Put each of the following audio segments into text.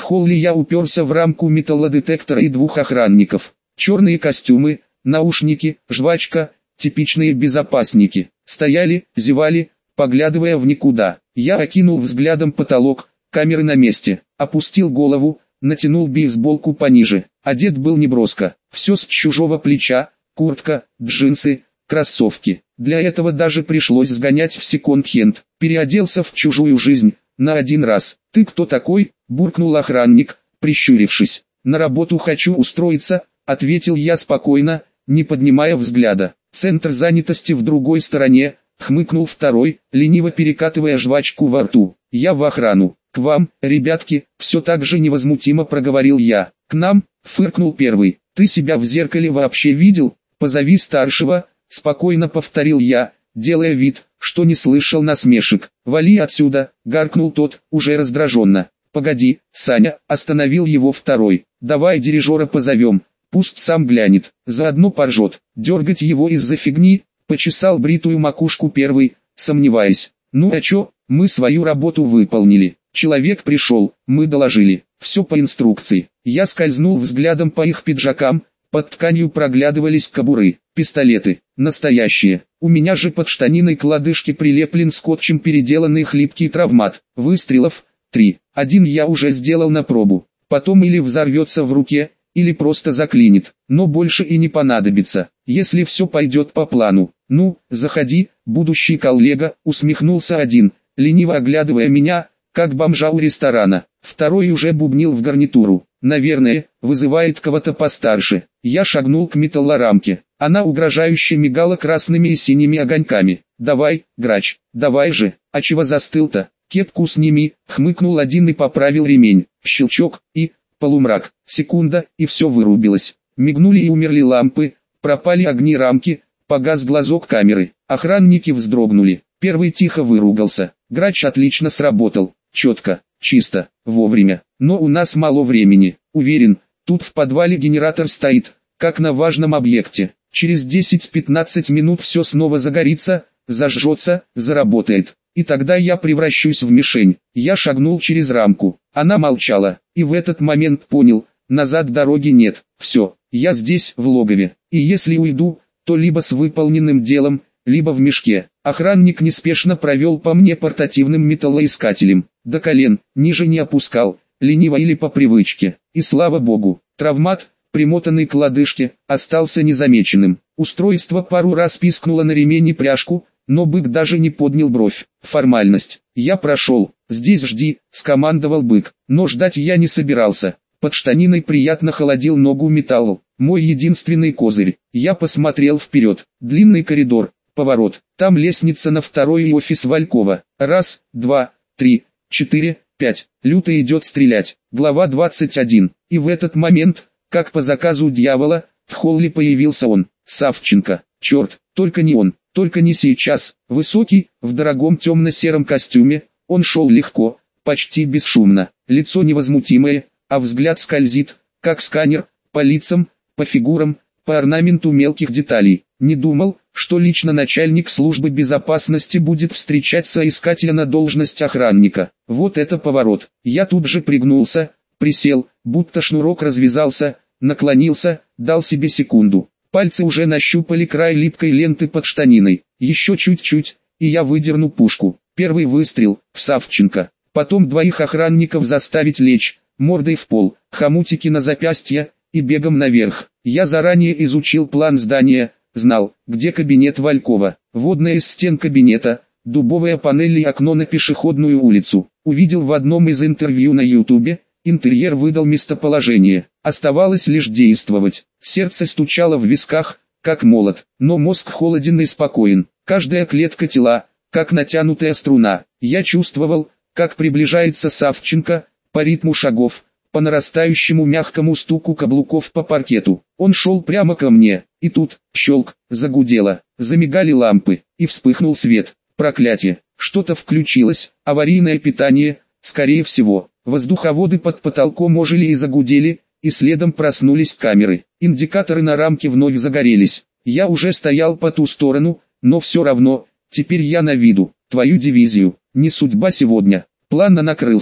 холле я уперся в рамку металлодетектора и двух охранников. Черные костюмы, наушники, жвачка, типичные безопасники. Стояли, зевали, поглядывая в никуда. Я окинул взглядом потолок, камеры на месте. Опустил голову, натянул бейсболку пониже. Одет был неброско, все с чужого плеча, куртка, джинсы, кроссовки. Для этого даже пришлось сгонять в секонд-хенд. Переоделся в чужую жизнь, на один раз. «Ты кто такой?» – буркнул охранник, прищурившись. «На работу хочу устроиться», – ответил я спокойно, не поднимая взгляда. «Центр занятости в другой стороне», – хмыкнул второй, лениво перекатывая жвачку во рту. «Я в охрану. К вам, ребятки», – все так же невозмутимо проговорил я. «К нам?» – фыркнул первый. «Ты себя в зеркале вообще видел? Позови старшего», – спокойно повторил я, делая вид, что не слышал насмешек. «Вали отсюда», – гаркнул тот, уже раздраженно. «Погоди, Саня», – остановил его второй. «Давай дирижера позовем, пусть сам глянет, заодно поржет». Дергать его из-за фигни, почесал бритую макушку первый, сомневаясь. «Ну а чё, мы свою работу выполнили. Человек пришел, мы доложили. Все по инструкции». Я скользнул взглядом по их пиджакам, под тканью проглядывались кобуры, пистолеты, настоящие. У меня же под штаниной к лодыжке прилеплен скотчем переделанный хлипкий травмат. Выстрелов 3. Один я уже сделал на пробу. Потом или взорвется в руке, или просто заклинит. Но больше и не понадобится, если все пойдет по плану. «Ну, заходи, будущий коллега», усмехнулся один, лениво оглядывая меня, как бомжа у ресторана. Второй уже бубнил в гарнитуру. «Наверное, вызывает кого-то постарше». Я шагнул к металлорамке. Она угрожающе мигала красными и синими огоньками. «Давай, грач, давай же, а чего застыл-то? Кепку сними», хмыкнул один и поправил ремень. Щелчок, и полумрак. Секунда, и все вырубилось. Мигнули и умерли лампы, пропали огни рамки, погас глазок камеры. Охранники вздрогнули. Первый тихо выругался. Грач отлично сработал. Четко, чисто, вовремя. Но у нас мало времени. Уверен, тут в подвале генератор стоит, как на важном объекте. Через 10-15 минут все снова загорится, зажжется, заработает. И тогда я превращусь в мишень. Я шагнул через рамку. Она молчала, и в этот момент понял, назад дороги нет. Все, я здесь, в логове. И если уйду, то либо с выполненным делом, либо в мешке. Охранник неспешно провел по мне портативным металлоискателем. До колен, ниже не опускал, лениво или по привычке. И слава богу, травмат, примотанный к лодыжке, остался незамеченным. Устройство пару раз пискнуло на ремень и пряжку, но бык даже не поднял бровь. Формальность. Я прошел. «Здесь жди», — скомандовал бык. Но ждать я не собирался. Под штаниной приятно холодил ногу металл. Мой единственный козырь. Я посмотрел вперед. Длинный коридор. Поворот. Там лестница на второй и офис Валькова. 1, 2, 3, 4, 5. Люто идет стрелять. Глава 21. И в этот момент, как по заказу дьявола, в холле появился он. Савченко. Черт, только не он. Только не сейчас. Высокий, в дорогом темно-сером костюме, он шел легко, почти бесшумно. Лицо невозмутимое, а взгляд скользит, как сканер, по лицам, по фигурам, по орнаменту мелких деталей. Не думал, что лично начальник службы безопасности будет встречать соискателя на должность охранника. Вот это поворот. Я тут же пригнулся, присел, будто шнурок развязался, наклонился, дал себе секунду. Пальцы уже нащупали край липкой ленты под штаниной. Еще чуть-чуть, и я выдерну пушку. Первый выстрел, в Савченко. Потом двоих охранников заставить лечь, мордой в пол, хомутики на запястье, и бегом наверх. Я заранее изучил план здания, знал, где кабинет Валькова. Вводная из стен кабинета, дубовая панель и окно на пешеходную улицу. Увидел в одном из интервью на ютубе, интерьер выдал местоположение. Оставалось лишь действовать. Сердце стучало в висках, как молот, но мозг холоден и спокоен. Каждая клетка тела, как натянутая струна. Я чувствовал, как приближается Савченко, по ритму шагов, по нарастающему мягкому стуку каблуков по паркету. Он шел прямо ко мне, и тут, щелк, загудело, замигали лампы, и вспыхнул свет. Проклятие, что-то включилось, аварийное питание, скорее всего. Воздуховоды под потолком ожили и загудели, и следом проснулись камеры. Индикаторы на рамке вновь загорелись. Я уже стоял по ту сторону, но все равно, теперь я на виду. Твою дивизию, не судьба сегодня. План накрылся.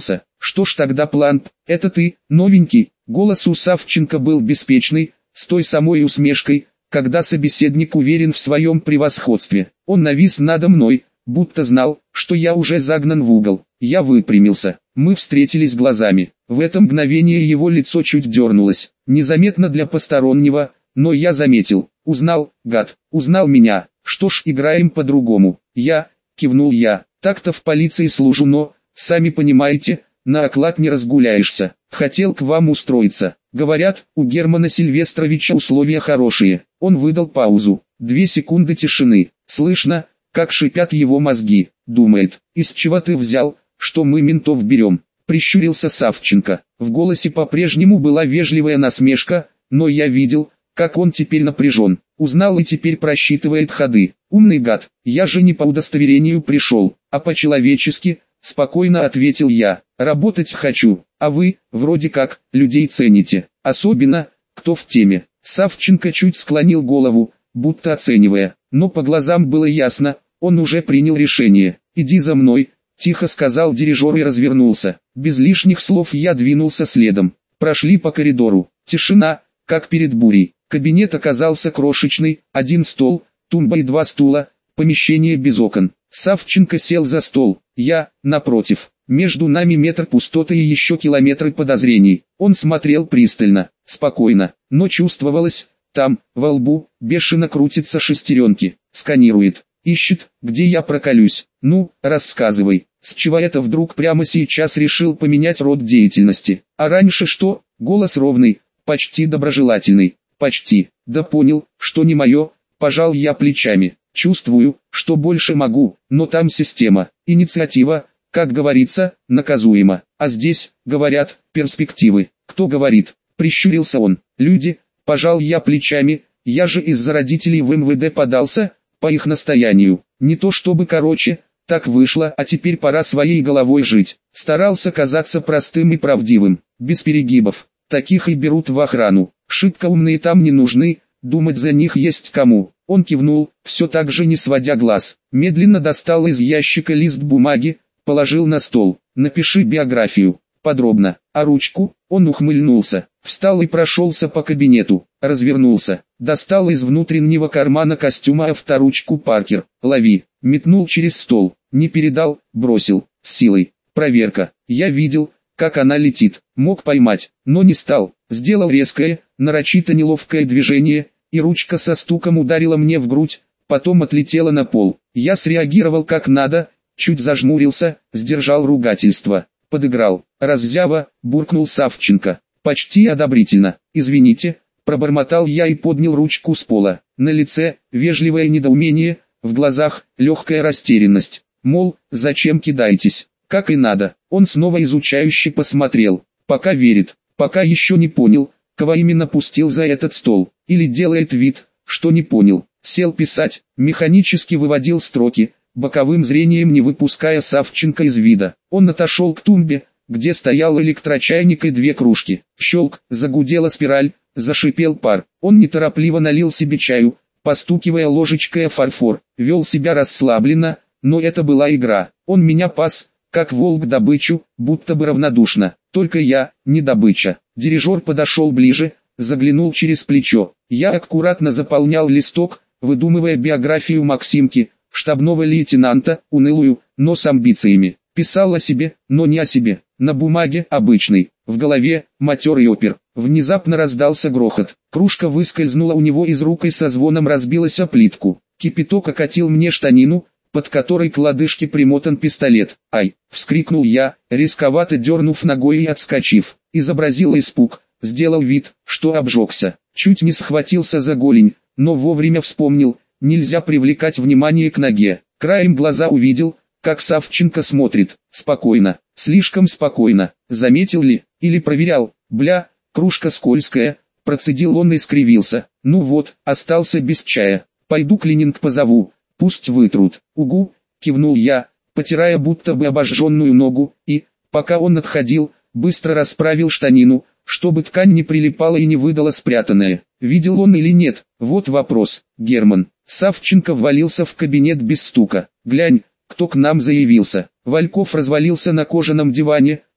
Что ж тогда план? Это ты, новенький? Голос у Савченко был беспечный, с той самой усмешкой, когда собеседник уверен в своем превосходстве. Он навис надо мной, будто знал, что я уже загнан в угол. Я выпрямился. Мы встретились глазами. В это мгновение его лицо чуть дернулось. Незаметно для постороннего, но я заметил. Узнал, гад, узнал меня. Что ж, играем по-другому. Кивнул я. Так-то в полиции служу, но, сами понимаете, на оклад не разгуляешься. Хотел к вам устроиться. Говорят, у Германа Сильвестровича условия хорошие. Он выдал паузу. 2 секунды тишины. Слышно, как шипят его мозги. Думает, из чего ты взял, что мы ментов берем? Прищурился Савченко. В голосе по-прежнему была вежливая насмешка, но я видел, как он теперь напряжен. Узнал и теперь просчитывает ходы. Умный гад, я же не по удостоверению пришел, а по-человечески, спокойно ответил я. Работать хочу, а вы, вроде как, людей цените. Особенно, кто в теме. Савченко чуть склонил голову, будто оценивая, но по глазам было ясно, он уже принял решение. «Иди за мной», — тихо сказал дирижер и развернулся. Без лишних слов я двинулся следом. Прошли по коридору. Тишина, как перед бурей. Кабинет оказался крошечный, 1 стол, тумба и 2 стула, помещение без окон. Савченко сел за стол, я, напротив. Между нами метр пустоты и еще километры подозрений. Он смотрел пристально, спокойно, но чувствовалось, там, во лбу, бешено крутятся шестеренки. Сканирует, ищет, где я проколюсь. Ну, рассказывай, с чего это вдруг прямо сейчас решил поменять род деятельности? А раньше что? Голос ровный, почти доброжелательный. Почти. Да понял, что не мое, пожал я плечами. Чувствую, что больше могу, но там система, инициатива, как говорится, наказуема. А здесь, говорят, перспективы. Кто говорит? Прищурился он. Люди, пожал я плечами, я же из-за родителей в МВД подался, по их настоянию. Не то чтобы короче, так вышло, а теперь пора своей головой жить. Старался казаться простым и правдивым, без перегибов. Таких и берут в охрану. Шибко умные там не нужны, думать за них есть кому. Он кивнул, все так же не сводя глаз. Медленно достал из ящика лист бумаги, положил на стол. Напиши биографию, подробно. А ручку? Он ухмыльнулся. Встал и прошелся по кабинету. Развернулся. Достал из внутреннего кармана костюма авторучку Паркер. Лови. Метнул через стол. Не передал, бросил. С силой. Проверка. Я видел, как она летит. Мог поймать, но не стал. Сделал резкое, нарочито неловкое движение, и ручка со стуком ударила мне в грудь, потом отлетела на пол. Я среагировал как надо, чуть зажмурился, сдержал ругательство. Подыграл. Раззява, буркнул Савченко. Почти одобрительно. Извините, пробормотал я и поднял ручку с пола. На лице вежливое недоумение, в глазах легкая растерянность. Мол, зачем кидаетесь? Как и надо. Он снова изучающе посмотрел. Пока верит, пока еще не понял, кого именно пустил за этот стол. Или делает вид, что не понял. Сел писать, механически выводил строки, боковым зрением не выпуская Савченко из вида. Он отошел к тумбе, где стоял электрочайник и 2 кружки. Щелк, загудела спираль, зашипел пар. Он неторопливо налил себе чаю, постукивая ложечкой о фарфор. Вел себя расслабленно, но это была игра. Он меня пас, как волк добычу, будто бы равнодушно. Только я, не добыча. Дирижер подошел ближе, заглянул через плечо. Я аккуратно заполнял листок, выдумывая биографию Максимки, штабного лейтенанта, унылую, но с амбициями. Писал о себе, но не о себе. На бумаге обычный, в голове матерый опер. Внезапно раздался грохот. Кружка выскользнула у него из рук и со звоном разбилась о плитку. Кипяток окатил мне штанину, под которой к лодыжке примотан пистолет. «Ай!» — вскрикнул я, рисковато дернув ногой и отскочив. Изобразил испуг, сделал вид, что обжегся. Чуть не схватился за голень, но вовремя вспомнил, нельзя привлекать внимание к ноге. Краем глаза увидел, как Савченко смотрит. Спокойно, слишком спокойно. Заметил ли, или проверял? Бля, кружка скользкая, процедил он и скривился. Ну вот, остался без чая. Пойду клининг позову. Пусть вытрут. Угу, кивнул я, потирая будто бы обожженную ногу, и, пока он отходил, быстро расправил штанину, чтобы ткань не прилипала и не выдала спрятанное. Видел он или нет? Вот вопрос. Герман. Савченко ввалился в кабинет без стука. Глянь, кто к нам заявился. Вальков развалился на кожаном диване,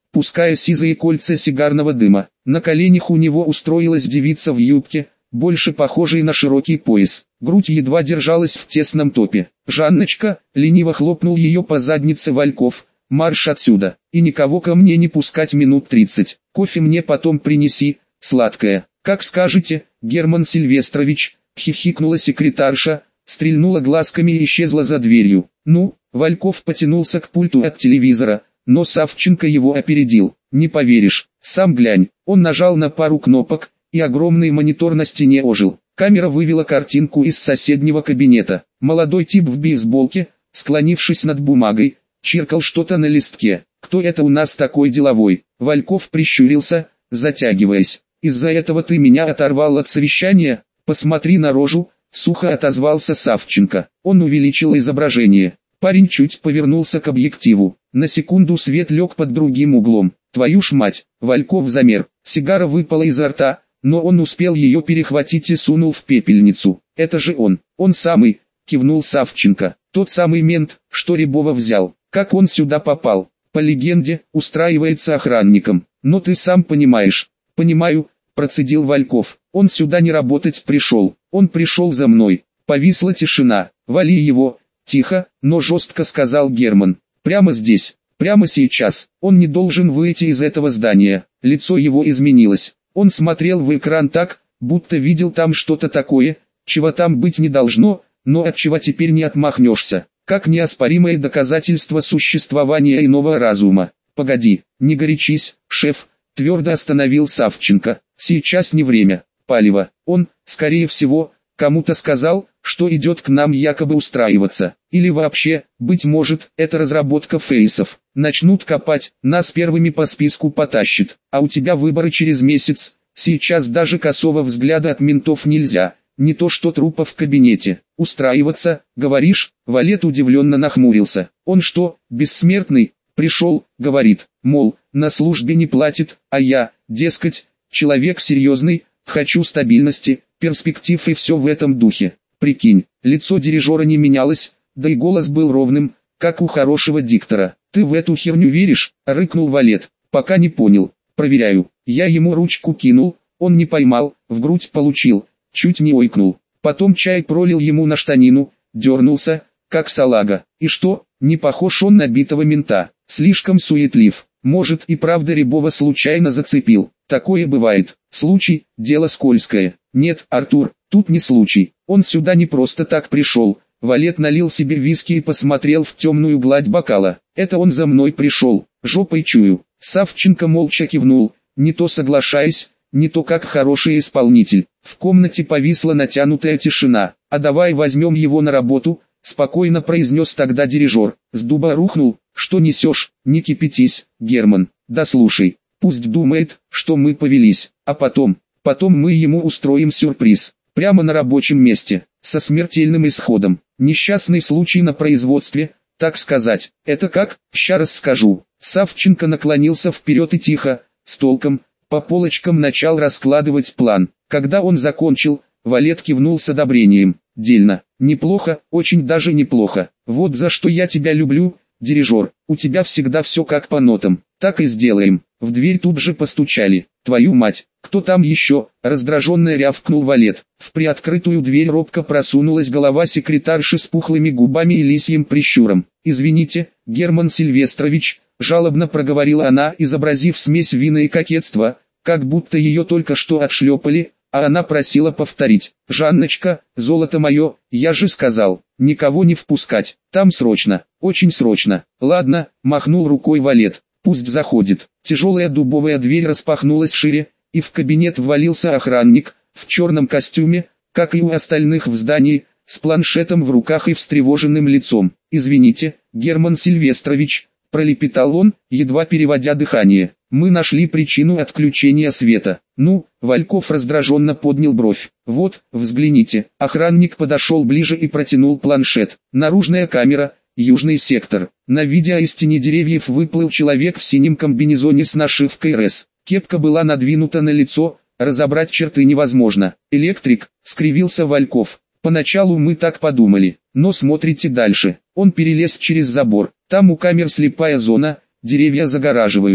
пуская сизые кольца сигарного дыма. На коленях у него устроилась девица в юбке, больше похожей на широкий пояс. Грудь едва держалась в тесном топе. «Жанночка», — лениво хлопнул ее по заднице Вальков, — «марш отсюда, и никого ко мне не пускать минут 30. Кофе мне потом принеси, сладкое». «Как скажете, Герман Сильвестрович», — хихикнула секретарша, стрельнула глазками и исчезла за дверью. «Ну», — Вальков потянулся к пульту от телевизора, но Савченко его опередил. «Не поверишь, сам глянь». Он нажал на пару кнопок, и огромный монитор на стене ожил. Камера вывела картинку из соседнего кабинета. Молодой тип в бейсболке, склонившись над бумагой, чиркал что-то на листке. «Кто это у нас такой деловой?» Вальков прищурился, затягиваясь. «Из-за этого ты меня оторвал от совещания? Посмотри на рожу», — сухо отозвался Савченко. Он увеличил изображение. Парень чуть повернулся к объективу. На секунду свет лег под другим углом. «Твою ж мать!» Вальков замер. Сигара выпала изо рта, но он успел ее перехватить и сунул в пепельницу. «Это же он самый», — кивнул Савченко. «Тот самый мент, что Рябова взял. Как он сюда попал? По легенде, устраивается охранником. Но ты сам понимаешь». «Понимаю», — процедил Вальков. «Он сюда не работать пришел. Он пришел за мной». Повисла тишина. «Вали его», — тихо, но жестко сказал Герман. «Прямо здесь, прямо сейчас. Он не должен выйти из этого здания». Лицо его изменилось. Он смотрел в экран так, будто видел там что-то такое, чего там быть не должно, но от чего теперь не отмахнешься. Как неоспоримое доказательство существования иного разума. «Погоди, не горячись, шеф», — твердо остановил Савченко. «Сейчас не время. Палево». Он, скорее всего, кому-то сказал, что идет к нам якобы устраиваться. Или вообще, быть может, это разработка фейсов. Начнут копать, нас первыми по списку потащит. А у тебя выборы через месяц. Сейчас даже косого взгляда от ментов нельзя. Не то что трупа в кабинете. Устраиваться, говоришь? Валет удивленно нахмурился. Он что, бессмертный? Пришел, говорит, мол, на службе не платит, а я, дескать, человек серьезный, хочу стабильности, перспектив и все в этом духе. Прикинь, лицо дирижера не менялось, да и голос был ровным, как у хорошего диктора. «Ты в эту херню веришь?» — рыкнул Валет. «Пока не понял. Проверяю». Я ему ручку кинул, он не поймал, в грудь получил, чуть не ойкнул. Потом чай пролил ему на штанину, дернулся, как салага. И что, не похож он на битого мента, слишком суетлив. Может и правда Рябова случайно зацепил. Такое бывает. Случай, дело скользкое. Нет, Артур, тут не случай. Он сюда не просто так пришел. Валет налил себе виски и посмотрел в темную гладь бокала. Это он за мной пришел, жопой чую. Савченко молча кивнул, не то соглашаясь, не то как хороший исполнитель. В комнате повисла натянутая тишина. «А давай возьмем его на работу», — спокойно произнес тогда дирижер. «С дуба рухнул, что несешь, не кипятись, Герман, да слушай, пусть думает, что мы повелись, а потом мы ему устроим сюрприз, прямо на рабочем месте, со смертельным исходом, несчастный случай на производстве, так сказать. Это как, ща расскажу». Савченко наклонился вперед и тихо, с толком, по полочкам начал раскладывать план. Когда он закончил, Валет кивнул с одобрением. «Дельно, неплохо, очень даже неплохо. Вот за что я тебя люблю, дирижер, у тебя всегда все как по нотам. Так и сделаем». В дверь тут же постучали. «Твою мать, кто там еще?» — раздраженно рявкнул Валет. В приоткрытую дверь робко просунулась голова секретарши с пухлыми губами и лисьим прищуром. «Извините, Герман Сильвестрович», — жалобно проговорила она, изобразив смесь вины и кокетства, как будто ее только что отшлепали, а она просила повторить. «Жанночка, золото мое, я же сказал, никого не впускать, там срочно, очень срочно». «Ладно», — махнул рукой Валет, — «пусть заходит». Тяжелая дубовая дверь распахнулась шире, и в кабинет ввалился охранник, в черном костюме, как и у остальных в здании, с планшетом в руках и встревоженным лицом. «Извините, Герман Сильвестрович», — пролепетал он, едва переводя дыхание, — «мы нашли причину отключения света». «Ну?» — Вальков раздраженно поднял бровь. «Вот, взгляните». Охранник подошел ближе и протянул планшет. Наружная камера, южный сектор. На видео из тени деревьев выплыл человек в синем комбинезоне с нашивкой РЭС. Кепка была надвинута на лицо, разобрать черты невозможно. «Электрик», — скривился Вальков. «Поначалу мы так подумали, но смотрите дальше». Он перелез через забор. Там у камер слепая зона, деревья загораживают.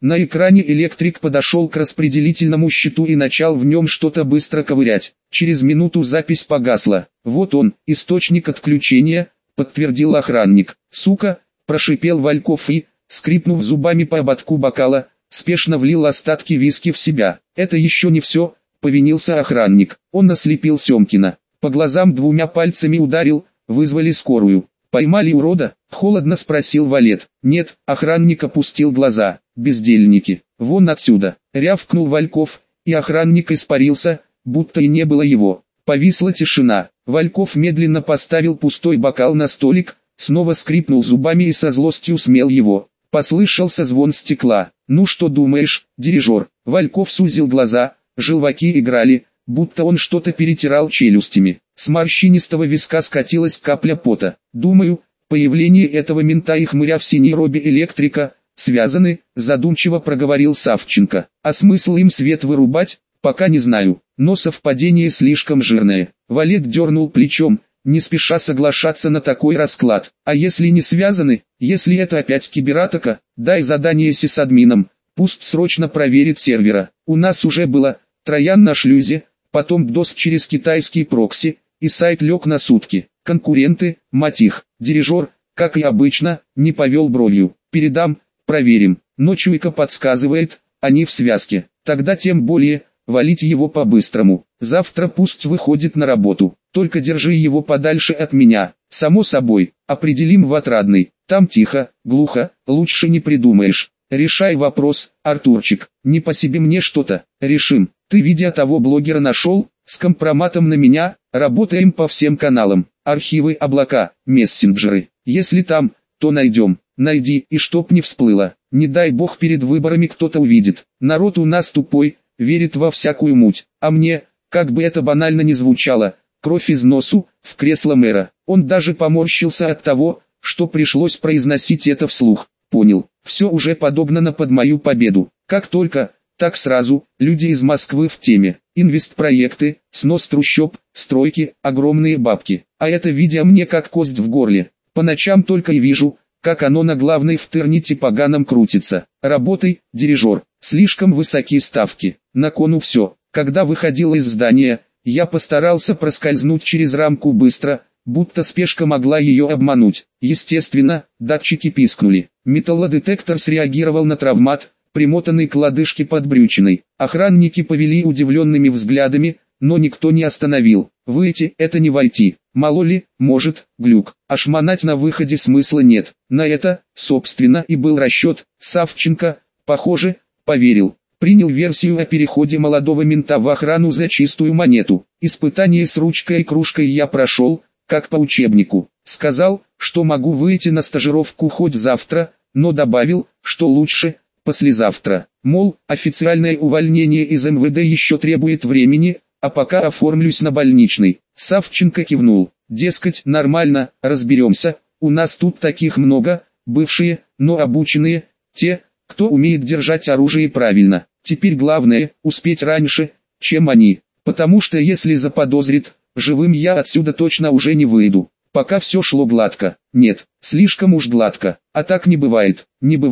На экране электрик подошел к распределительному щиту и начал в нем что-то быстро ковырять. Через минуту запись погасла. «Вот он, источник отключения», — подтвердил охранник. «Сука», — прошипел Вальков и, скрипнув зубами по ободку бокала, спешно влил остатки виски в себя. «Это еще не все», — повинился охранник. Он ослепил Семкина. По глазам двумя пальцами ударил, вызвали скорую. «Поймали урода?» — холодно спросил Валет. «Нет», — охранник опустил глаза. «Бездельники, вон отсюда!» — рявкнул Вальков, и охранник испарился, будто и не было его. Повисла тишина. Вальков медленно поставил пустой бокал на столик, снова скрипнул зубами и со злостью смел его. Послышался звон стекла. «Ну что думаешь, дирижер?» Вальков сузил глаза, желваки играли, будто он что-то перетирал челюстями. С морщинистого виска скатилась капля пота. «Думаю, появление этого мента и хмыря в синей робе электрика связаны», задумчиво проговорил Савченко. «А смысл им свет вырубать, пока не знаю, но совпадение слишком жирное». Валет дернул плечом, не спеша соглашаться на такой расклад. «А если не связаны, если это опять кибератака, дай задание сисадминам, пусть срочно проверит сервера. У нас уже было Троян на шлюзе, потом DOS через китайский прокси, и сайт лег на сутки. Конкуренты, мать их». Дирижер, как и обычно, не повел бровью. «Передам, проверим». Но чуйка подсказывает, они в связке. Тогда тем более, валить его по-быстрому. Завтра пусть выходит на работу. Только держи его подальше от меня. Само собой, определим в Отрадный. Там тихо, глухо, лучше не придумаешь. Решай вопрос, Артурчик. Не по себе мне что-то. Решим. Ты видео того блогера нашел? С компроматом на меня. Работаем по всем каналам. Архивы, облака, мессенджеры. Если там, то найдем. Найди, и чтоб не всплыло. Не дай бог перед выборами кто-то увидит. Народ у нас тупой, верит во всякую муть. А мне, как бы это банально ни звучало, кровь из носу, в кресло мэра. Он даже поморщился от того, что пришлось произносить это вслух. Понял, все уже подогнано под мою победу. Как только, так сразу, люди из Москвы в теме. Инвестпроекты, снос трущоб, стройки, огромные бабки. А это видео мне как кость в горле. По ночам только и вижу, как оно на главной в интернете поганом крутится. Работай, дирижер, слишком высокие ставки. На кону все. Когда выходил из здания, я постарался проскользнуть через рамку быстро, будто спешка могла ее обмануть. Естественно, датчики пискнули. Металлодетектор среагировал на травмат, примотанный к лодыжке под брючиной. Охранники повели удивленными взглядами, но никто не остановил. Выйти — это не войти. Мало ли, может, глюк. А шмонать на выходе смысла нет. На это, собственно, и был расчет. Савченко, похоже, поверил. Принял версию о переходе молодого мента в охрану за чистую монету. Испытание с ручкой и кружкой я прошел, как по учебнику. Сказал, что могу выйти на стажировку хоть завтра, но добавил, что лучше послезавтра. Мол, официальное увольнение из МВД еще требует времени, а пока оформлюсь на больничный. Савченко кивнул. Дескать, нормально, разберемся, у нас тут таких много, бывшие, но обученные, те, кто умеет держать оружие правильно. Теперь главное, успеть раньше, чем они, потому что если заподозрит, живым я отсюда точно уже не выйду. Пока все шло гладко. Нет, слишком уж гладко. А так не бывает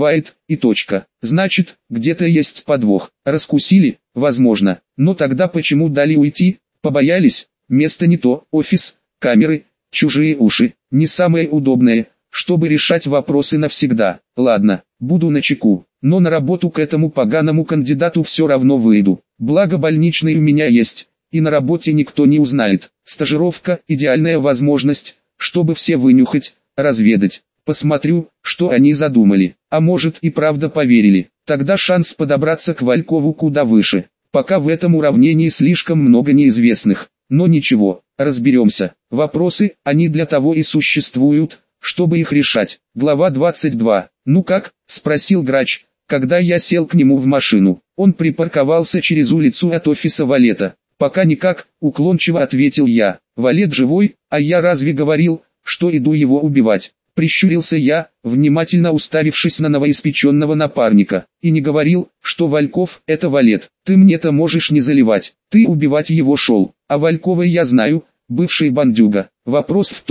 и точка. Значит, где-то есть подвох. Раскусили, возможно. Но тогда почему дали уйти? Побоялись? Место не то, офис, камеры, чужие уши. Не самое удобное, чтобы решать вопросы навсегда. Ладно, буду начеку. Но на работу к этому поганому кандидату все равно выйду. Благо больничный у меня есть, и на работе никто не узнает. Стажировка – идеальная возможность, чтобы все вынюхать, разведать. Посмотрю, что они задумали. А может и правда поверили. Тогда шанс подобраться к Валькову куда выше. Пока в этом уравнении слишком много неизвестных. Но ничего, разберемся. Вопросы, они для того и существуют, чтобы их решать. Глава 22. «Ну как?» – спросил Грач, когда я сел к нему в машину. Он припарковался через улицу от офиса Валета. «Пока никак», – уклончиво ответил я. «Валет живой, а я разве говорил, что иду его убивать?» Прищурился я, внимательно уставившись на новоиспеченного напарника. «И не говорил, что Вальков – это Валет. Ты мне-то можешь не заливать. Ты убивать его шел. А Валькова я знаю, бывший бандюга. Вопрос в том,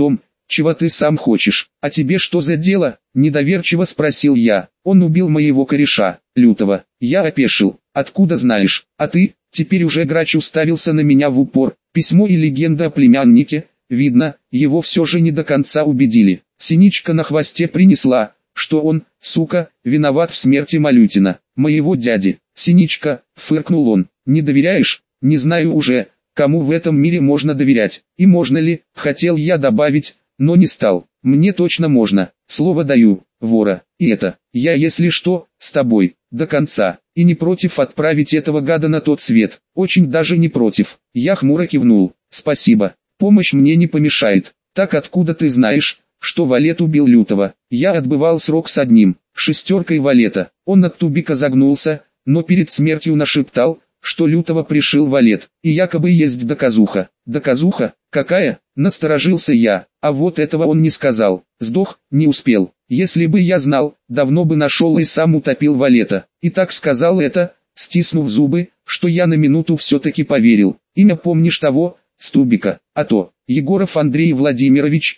чего ты сам хочешь? А тебе что за дело? Недоверчиво спросил я. Он убил моего кореша, Лютого. Я опешил. Откуда знаешь? А ты? Теперь уже Грач уставился на меня в упор. Письмо и легенда о племяннике. Видно, его все же не до конца убедили. Синичка на хвосте принесла, что он, сука, виноват в смерти Малютина, моего дяди. Синичка, фыркнул он, не доверяешь? Не знаю уже, кому в этом мире можно доверять. И можно ли, хотел я добавить, но не стал. Мне точно можно, слово даю, вора. И это, я если что, с тобой, до конца. И не против отправить этого гада на тот свет. Очень даже не против. Я хмуро кивнул. Спасибо. Помощь мне не помешает. Так откуда ты знаешь, что Валет убил Лютого? Я отбывал срок с одним, шестеркой Валета. Он от тубика загнулся, но перед смертью нашептал, что Лютого пришил Валет, и якобы есть доказуха. Доказуха? Какая? Насторожился я, а вот этого он не сказал. Сдох, не успел. Если бы я знал, давно бы нашел и сам утопил Валета. И так сказал это, стиснув зубы, что я на минуту все-таки поверил. Имя помнишь того, с тубика? А то, Егоров Андрей Владимирович,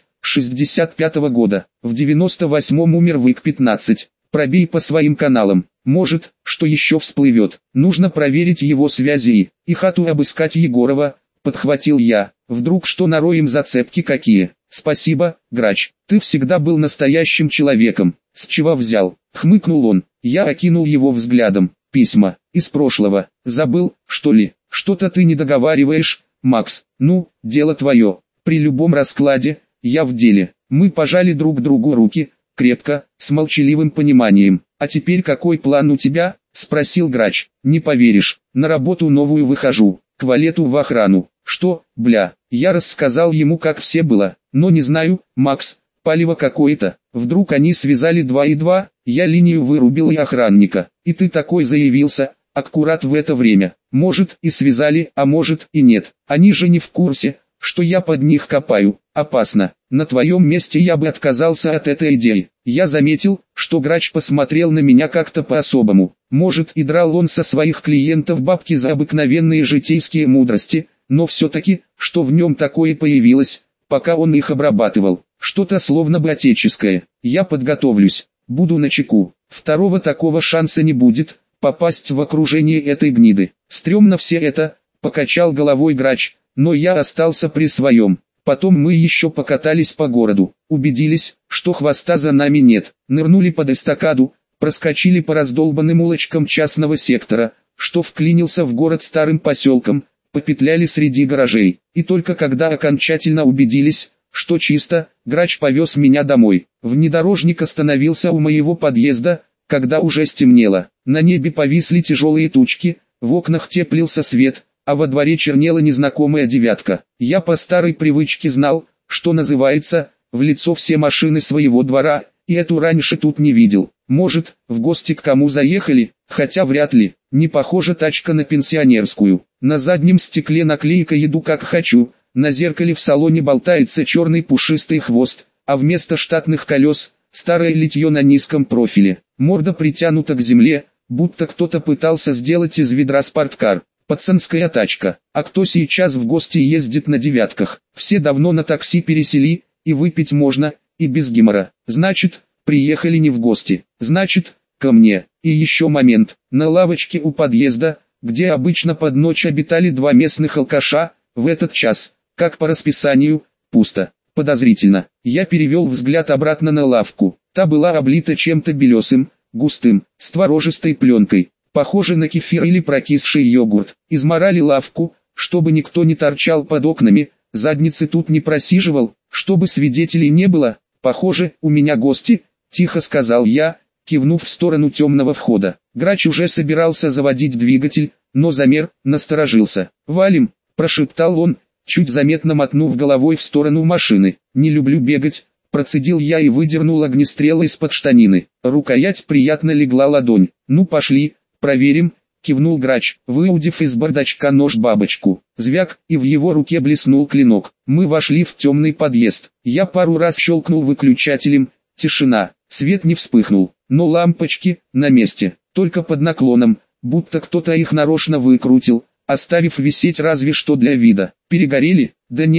65-го года, в 98-м умер в ИК-15. Пробей по своим каналам, может, что еще всплывет. Нужно проверить его связи и хату обыскать Егорова, подхватил я. Вдруг что нароем зацепки какие. Спасибо, Грач, ты всегда был настоящим человеком. С чего взял? Хмыкнул он. Я окинул его взглядом. Письма, из прошлого. Забыл, что ли? Что-то ты не договариваешь, Макс. Ну, дело твое. При любом раскладе, я в деле. Мы пожали друг другу руки, крепко, с молчаливым пониманием. А теперь какой план у тебя? Спросил Грач. Не поверишь, на работу новую выхожу, к Валету в охрану. Что, бля, я рассказал ему как все было, но не знаю, Макс, палево какое-то. Вдруг они связали 2 и 2, я линию вырубил и охранника, и ты такой заявился, аккурат в это время. Может и связали, а может и нет. Они же не в курсе, что я под них копаю. Опасно. На твоем месте я бы отказался от этой идеи. Я заметил, что Грач посмотрел на меня как-то по-особому. Может и драл он со своих клиентов бабки за обыкновенные житейские мудрости, но все-таки, что в нем такое появилось, пока он их обрабатывал. Что-то словно бы отеческое. Я подготовлюсь. Буду начеку. Второго такого шанса не будет, попасть в окружение этой гниды. Стремно все это, покачал головой Грач, но я остался при своем. Потом мы еще покатались по городу, убедились, что хвоста за нами нет, нырнули под эстакаду, проскочили по раздолбанным улочкам частного сектора, что вклинился в город старым поселком, попетляли среди гаражей, и только когда окончательно убедились, что чисто, Грач повез меня домой. Внедорожник остановился у моего подъезда, когда уже стемнело, на небе повисли тяжелые тучки, в окнах теплился свет, а во дворе чернела незнакомая девятка. Я по старой привычке знал, что называется, в лицо все машины своего двора, и эту раньше тут не видел. Может, в гости к кому заехали, хотя вряд ли, не похожа тачка на пенсионерскую. На заднем стекле наклейка «Еду как хочу», на зеркале в салоне болтается черный пушистый хвост, а вместо штатных колес, старое литье на низком профиле. Морда притянута к земле, будто кто-то пытался сделать из ведра спорткар. Пацанская тачка. А кто сейчас в гости ездит на девятках? Все давно на такси пересели, и выпить можно, и без гемора. Значит, приехали не в гости. Значит, ко мне. И еще момент. На лавочке у подъезда, где обычно под ночь обитали 2 местных алкаша, в этот час, как по расписанию, пусто. Подозрительно. Я перевел взгляд обратно на лавку. Та была облита чем-то белесым, густым, с творожистой пленкой. Похоже на кефир или прокисший йогурт. Изморали лавку, чтобы никто не торчал под окнами, задницы тут не просиживал, чтобы свидетелей не было. Похоже, у меня гости, тихо сказал я, кивнув в сторону темного входа. Грач уже собирался заводить двигатель, но замер, насторожился. «Валим», прошептал он, чуть заметно мотнув головой в сторону машины. «Не люблю бегать», процедил я и выдернул огнестрел из-под штанины. Рукоять приятно легла ладонь. «Ну пошли, проверим», кивнул Грач, выудив из бардачка нож-бабочку. Звяк, и в его руке блеснул клинок. Мы вошли в темный подъезд. Я пару раз щелкнул выключателем. Тишина. Свет не вспыхнул, но лампочки на месте, только под наклоном, будто кто-то их нарочно выкрутил, оставив висеть разве что для вида. Перегорели? Да нет,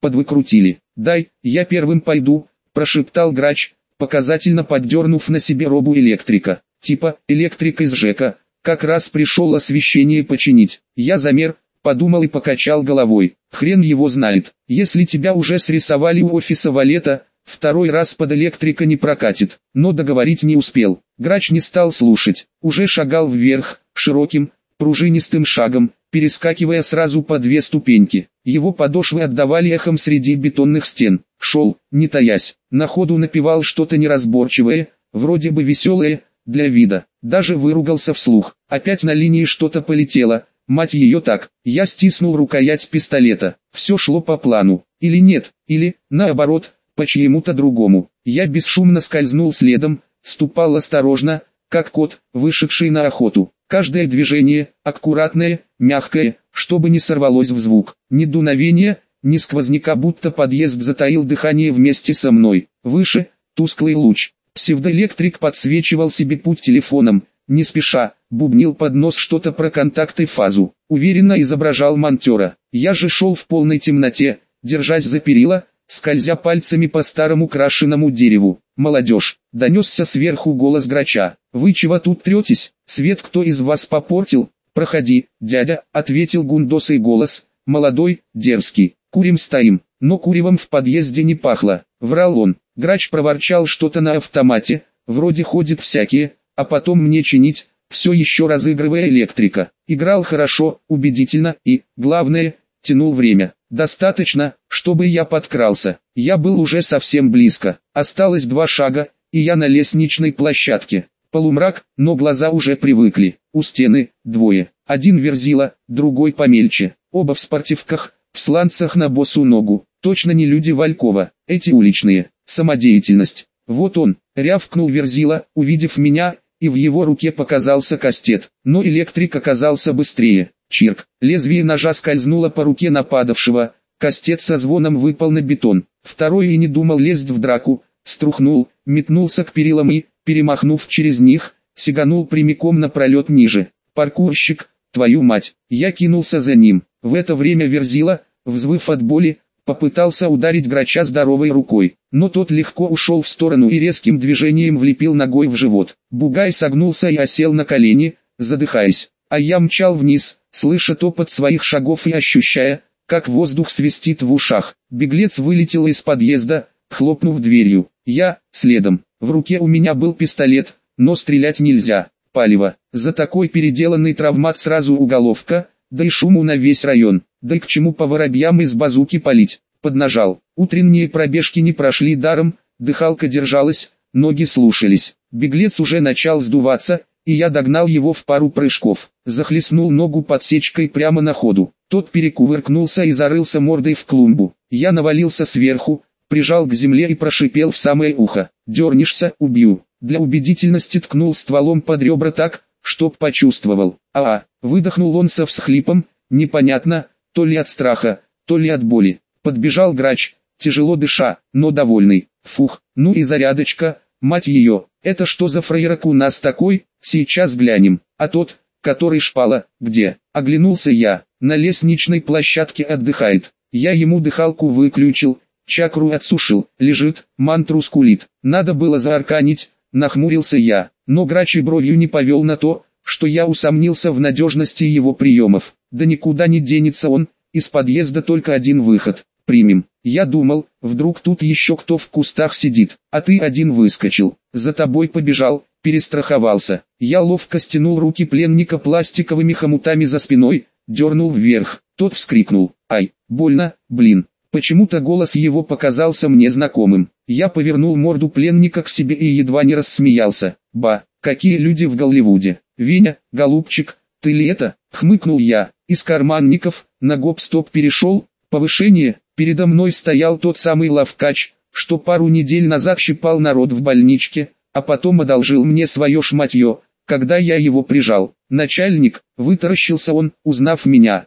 подвыкрутили. «Дай, я первым пойду», – прошептал грач, показательно поддернув на себе робу электрика. Типа, электрик из ЖЭКа, как раз пришел освещение починить. Я замер, подумал и покачал головой. Хрен его знает, если тебя уже срисовали у офиса валета, второй раз под электрика не прокатит. Но договорить не успел. Грач не стал слушать, уже шагал вверх, широким, пружинистым шагом, перескакивая сразу по 2 ступеньки. Его подошвы отдавали эхом среди бетонных стен. Шел, не таясь, на ходу напевал что-то неразборчивое, вроде бы веселое, для вида. Даже выругался вслух. Опять на линии что-то полетело, мать ее так. Я стиснул рукоять пистолета. Все шло по плану. Или нет, или, наоборот, по чьему-то другому. Я бесшумно скользнул следом, ступал осторожно, как кот, вышедший на охоту. Каждое движение, аккуратное, мягкое, чтобы не сорвалось в звук. Ни дуновения, ни сквозняка, будто подъезд затаил дыхание вместе со мной. Выше, тусклый луч. Псевдоэлектрик подсвечивал себе путь телефоном, не спеша, бубнил под нос что-то про контакты фазу. Уверенно изображал монтера. Я же шел в полной темноте, держась за перила, скользя пальцами по старому крашенному дереву. «Молодежь!» — донесся сверху голос грача. «Вы чего тут третесь? Свет кто из вас попортил? Проходи, дядя!» — ответил гундосый голос, молодой, дерзкий. «Курим стоим». Но куревом в подъезде не пахло. Врал он. Грач проворчал что-то на автомате, вроде ходит всякие, а потом мне чинить, все еще разыгрывая электрика. Играл хорошо, убедительно и, главное, тянул время. Достаточно, чтобы я подкрался. Я был уже совсем близко. Осталось 2 шага, и я на лестничной площадке. Полумрак, но глаза уже привыкли. У стены 2. Один верзила, другой помельче. Оба в спортивках, в сланцах на босу ногу. Точно не люди Валькова, эти уличные. Самодеятельность. Вот он, рявкнул верзила, увидев меня, и в его руке показался кастет. Но электрик оказался быстрее. Чирк. Лезвие ножа скользнуло по руке нападавшего, кастет со звоном выпал на бетон. Второй и не думал лезть в драку, струхнул, метнулся к перилам и, перемахнув через них, сиганул прямиком на пролет ниже. «Паркурщик, твою мать!» Я кинулся за ним. В это время верзила, взвыв от боли, попытался ударить грача здоровой рукой, но тот легко ушел в сторону и резким движением влепил ногой в живот. Бугай согнулся и осел на колени, задыхаясь, а я мчал вниз, слыша топот своих шагов и ощущая, как воздух свистит в ушах. Беглец вылетел из подъезда, хлопнув дверью. Я, следом. В руке у меня был пистолет, но стрелять нельзя. Палево. За такой переделанный травмат сразу уголовка, да и шуму на весь район. Да и к чему по воробьям из базуки палить? Поднажал. Утренние пробежки не прошли даром, дыхалка держалась, ноги слушались. Беглец уже начал сдуваться, и я догнал его в пару прыжков. Захлестнул ногу подсечкой прямо на ходу. Тот перекувыркнулся и зарылся мордой в клумбу. Я навалился сверху, прижал к земле и прошипел в самое ухо. «Дернешься, убью». Для убедительности ткнул стволом под ребра так, чтоб почувствовал. Выдохнул он со всхлипом, непонятно, то ли от страха, то ли от боли. Подбежал грач, тяжело дыша, но довольный. Фух, ну и зарядочка, мать ее. Это что за фраерок у нас такой? Сейчас глянем. А тот, который шпала, где? Оглянулся я. На лестничной площадке отдыхает. Я ему дыхалку выключил, чакру отсушил, лежит, мантру скулит. Надо было заарканить, нахмурился я. Но грач и бровью не повел на то, что я усомнился в надежности его приемов. Да никуда не денется он, из подъезда только один выход. Примем. Я думал, вдруг тут еще кто в кустах сидит, а ты один выскочил. За тобой побежал, перестраховался. Я ловко стянул руки пленника пластиковыми хомутами за спиной, дернул вверх. Тот вскрикнул. Ай, больно, блин. Почему-то голос его показался мне знакомым. Я повернул морду пленника к себе и едва не рассмеялся. Ба, какие люди в Голливуде. Веня, голубчик, ты ли это? Хмыкнул я. Из карманников, на гоп-стоп перешел, повышение. Передо мной стоял тот самый лавкач, что пару недель назад щипал народ в больничке, а потом одолжил мне свое шматье, когда я его прижал. Начальник, вытаращился он, узнав меня.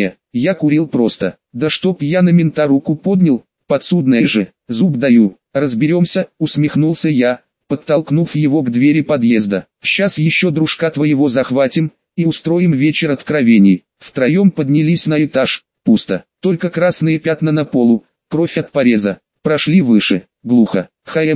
Я курил просто. Да чтоб я на мента руку поднял, подсудное же, зуб даю. Разберемся, усмехнулся я, подтолкнув его к двери подъезда. Сейчас еще дружка твоего захватим, и устроим вечер откровений. Втроем поднялись на этаж. Пусто, только красные пятна на полу, кровь от пореза. Прошли выше, глухо.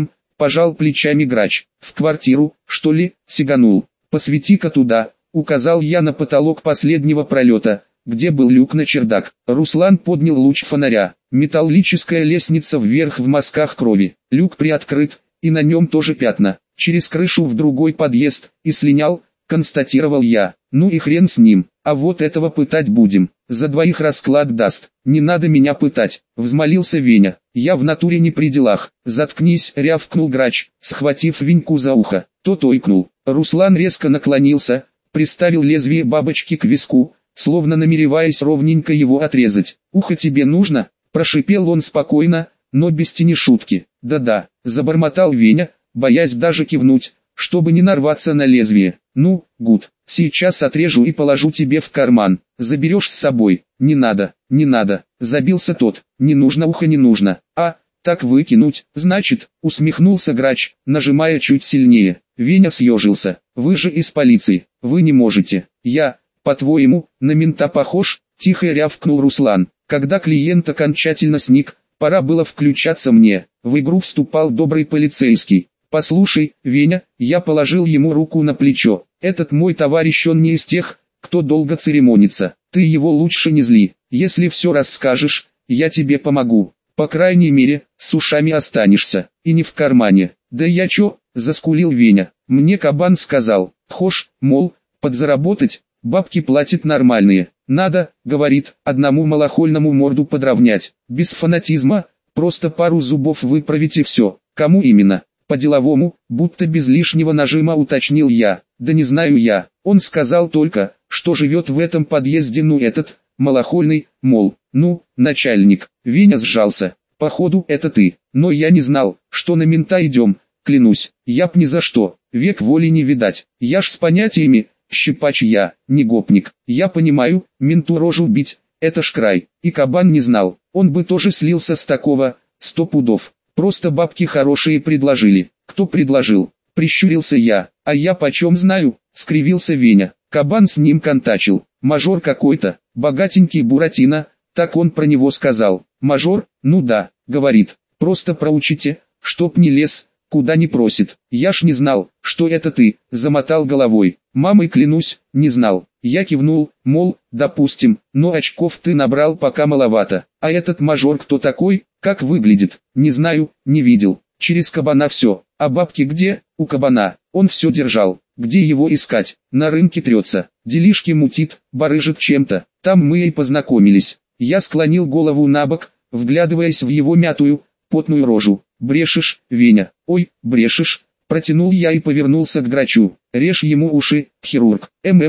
Пожал плечами грач. В квартиру, что ли, сиганул. Посвети-ка туда, указал я на потолок последнего пролета, где был люк на чердак. Руслан поднял луч фонаря. Металлическая лестница вверх в мазках крови. Люк приоткрыт, и на нем тоже пятна. Через крышу в другой подъезд, и слинял, констатировал я. Ну и хрен с ним, а вот этого пытать будем. За двоих расклад даст. Не надо меня пытать, взмолился Веня. Я в натуре не при делах. Заткнись, рявкнул грач, схватив Веньку за ухо. Тот ойкнул. Руслан резко наклонился, приставил лезвие бабочки к виску, словно намереваясь ровненько его отрезать. «Ухо тебе нужно?» – прошипел он спокойно, но без тени шутки. «Да-да», – забормотал Веня, боясь даже кивнуть, чтобы не нарваться на лезвие. «Ну, гуд, сейчас отрежу и положу тебе в карман. Заберешь с собой?» «Не надо, не надо», – забился тот. «Не нужно ухо, не нужно». «А, так выкинуть, значит», – усмехнулся грач, нажимая чуть сильнее. Веня съежился. «Вы же из полиции, вы не можете». «Я, по-твоему, на мента похож?» – тихо рявкнул Руслан. Когда клиент окончательно сник, пора было включаться мне. В игру вступал добрый полицейский. «Послушай, Веня», я положил ему руку на плечо. «Этот мой товарищ, он не из тех, кто долго церемонится. Ты его лучше не зли. Если все расскажешь, я тебе помогу. По крайней мере, с ушами останешься. И не в кармане». «Да я чё?» – заскулил Веня. «Мне кабан сказал. Хошь, мол, подзаработать, бабки платят нормальные. Надо, говорит, одному малохольному морду подровнять. Без фанатизма, просто пару зубов выправить и все». «Кому именно?» «По-деловому, будто без лишнего нажима уточнил я». «Да не знаю я. Он сказал только, что живет в этом подъезде, ну этот, малохольный, мол, ну, начальник». Веня сжался. «Походу, это ты. Но я не знал, что на мента идем, клянусь. Я б ни за что, век воли не видать. Я ж с понятиями, щипач я, не гопник. Я понимаю, менту рожу бить, это ж край». И кабан не знал, он бы тоже слился с такого, 100 пудов. Просто бабки хорошие предложили. «Кто предложил?» – прищурился я. «А я почем знаю?» – скривился Веня. Кабан с ним контачил. «Мажор какой-то, богатенький Буратино», так он про него сказал. «Мажор? Ну да», говорит. «Просто проучите, чтоб не лез, куда не просит». «Я ж не знал, что это ты», замотал головой. «Мамой клянусь, не знал». Я кивнул, мол, допустим, но очков ты набрал пока маловато. «А этот мажор кто такой? Как выглядит?» «Не знаю, не видел. Через кабана все. А бабки где?» «У кабана. Он все держал. Где его искать?» «На рынке трется. Делишки мутит, барыжит чем-то. Там мы и познакомились». Я склонил голову набок, вглядываясь в его мятую, потную рожу. «Брешешь, Веня». «Ой, брешешь», протянул я и повернулся к грачу. «Режь ему уши, хирург».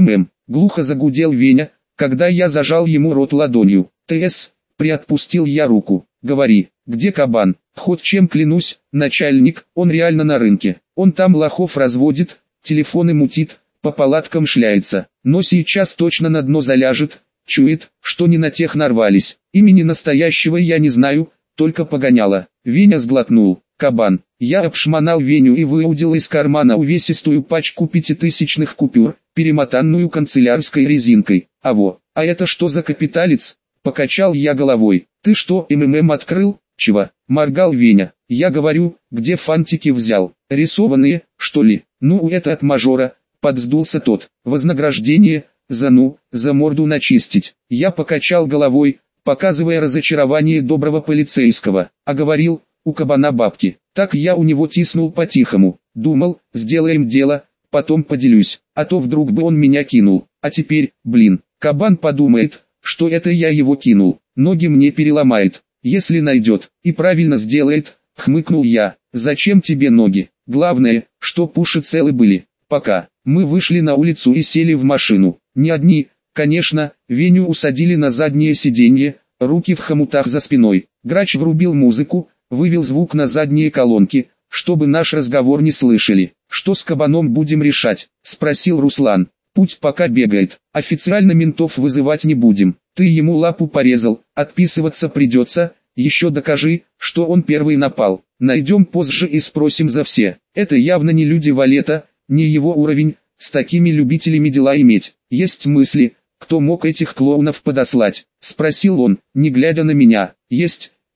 Глухо загудел Веня, когда я зажал ему рот ладонью. «ТС», приотпустил я руку. «Говори, где кабан?» «Хоть чем клянусь, начальник, он реально на рынке. Он там лохов разводит, телефоны мутит, по палаткам шляется. Но сейчас точно на дно заляжет, чует, что не на тех нарвались. Имени настоящего я не знаю, только погоняло». Веня сглотнул. «Кабан». Я обшмонал Веню и выудил из кармана увесистую пачку 5000-ных купюр, перемотанную канцелярской резинкой. «А это что за капиталец?» Покачал я головой. «Ты что, открыл?» «Чего?» Моргал Веня. «Я говорю, где фантики взял? Рисованные, что ли?» «Ну это от мажора», подсдулся тот. «Вознаграждение, за морду начистить». Я покачал головой, показывая разочарование доброго полицейского. А говорил, у кабана бабки. Так я у него тиснул по-тихому. Думал, сделаем дело, потом поделюсь. А то вдруг бы он меня кинул. А теперь, кабан подумает, что это я его кинул. Ноги мне переломает, если найдет. И правильно сделает, хмыкнул я. «Зачем тебе ноги? Главное, что уши целы были». Пока мы вышли на улицу и сели в машину. Не одни, конечно, Веню усадили на заднее сиденье, руки в хомутах за спиной. Грач врубил музыку, вывел звук на задние колонки, чтобы наш разговор не слышали. «Что с кабаном будем решать?» – спросил Руслан. «Путь пока бегает. Официально ментов вызывать не будем. Ты ему лапу порезал, отписываться придется. Еще докажи, что он первый напал. Найдем позже и спросим за все. Это явно не люди Валета, не его уровень, с такими любителями дела иметь. Есть мысли, кто мог этих клоунов подослать?» – спросил он, не глядя на меня. «Есть»,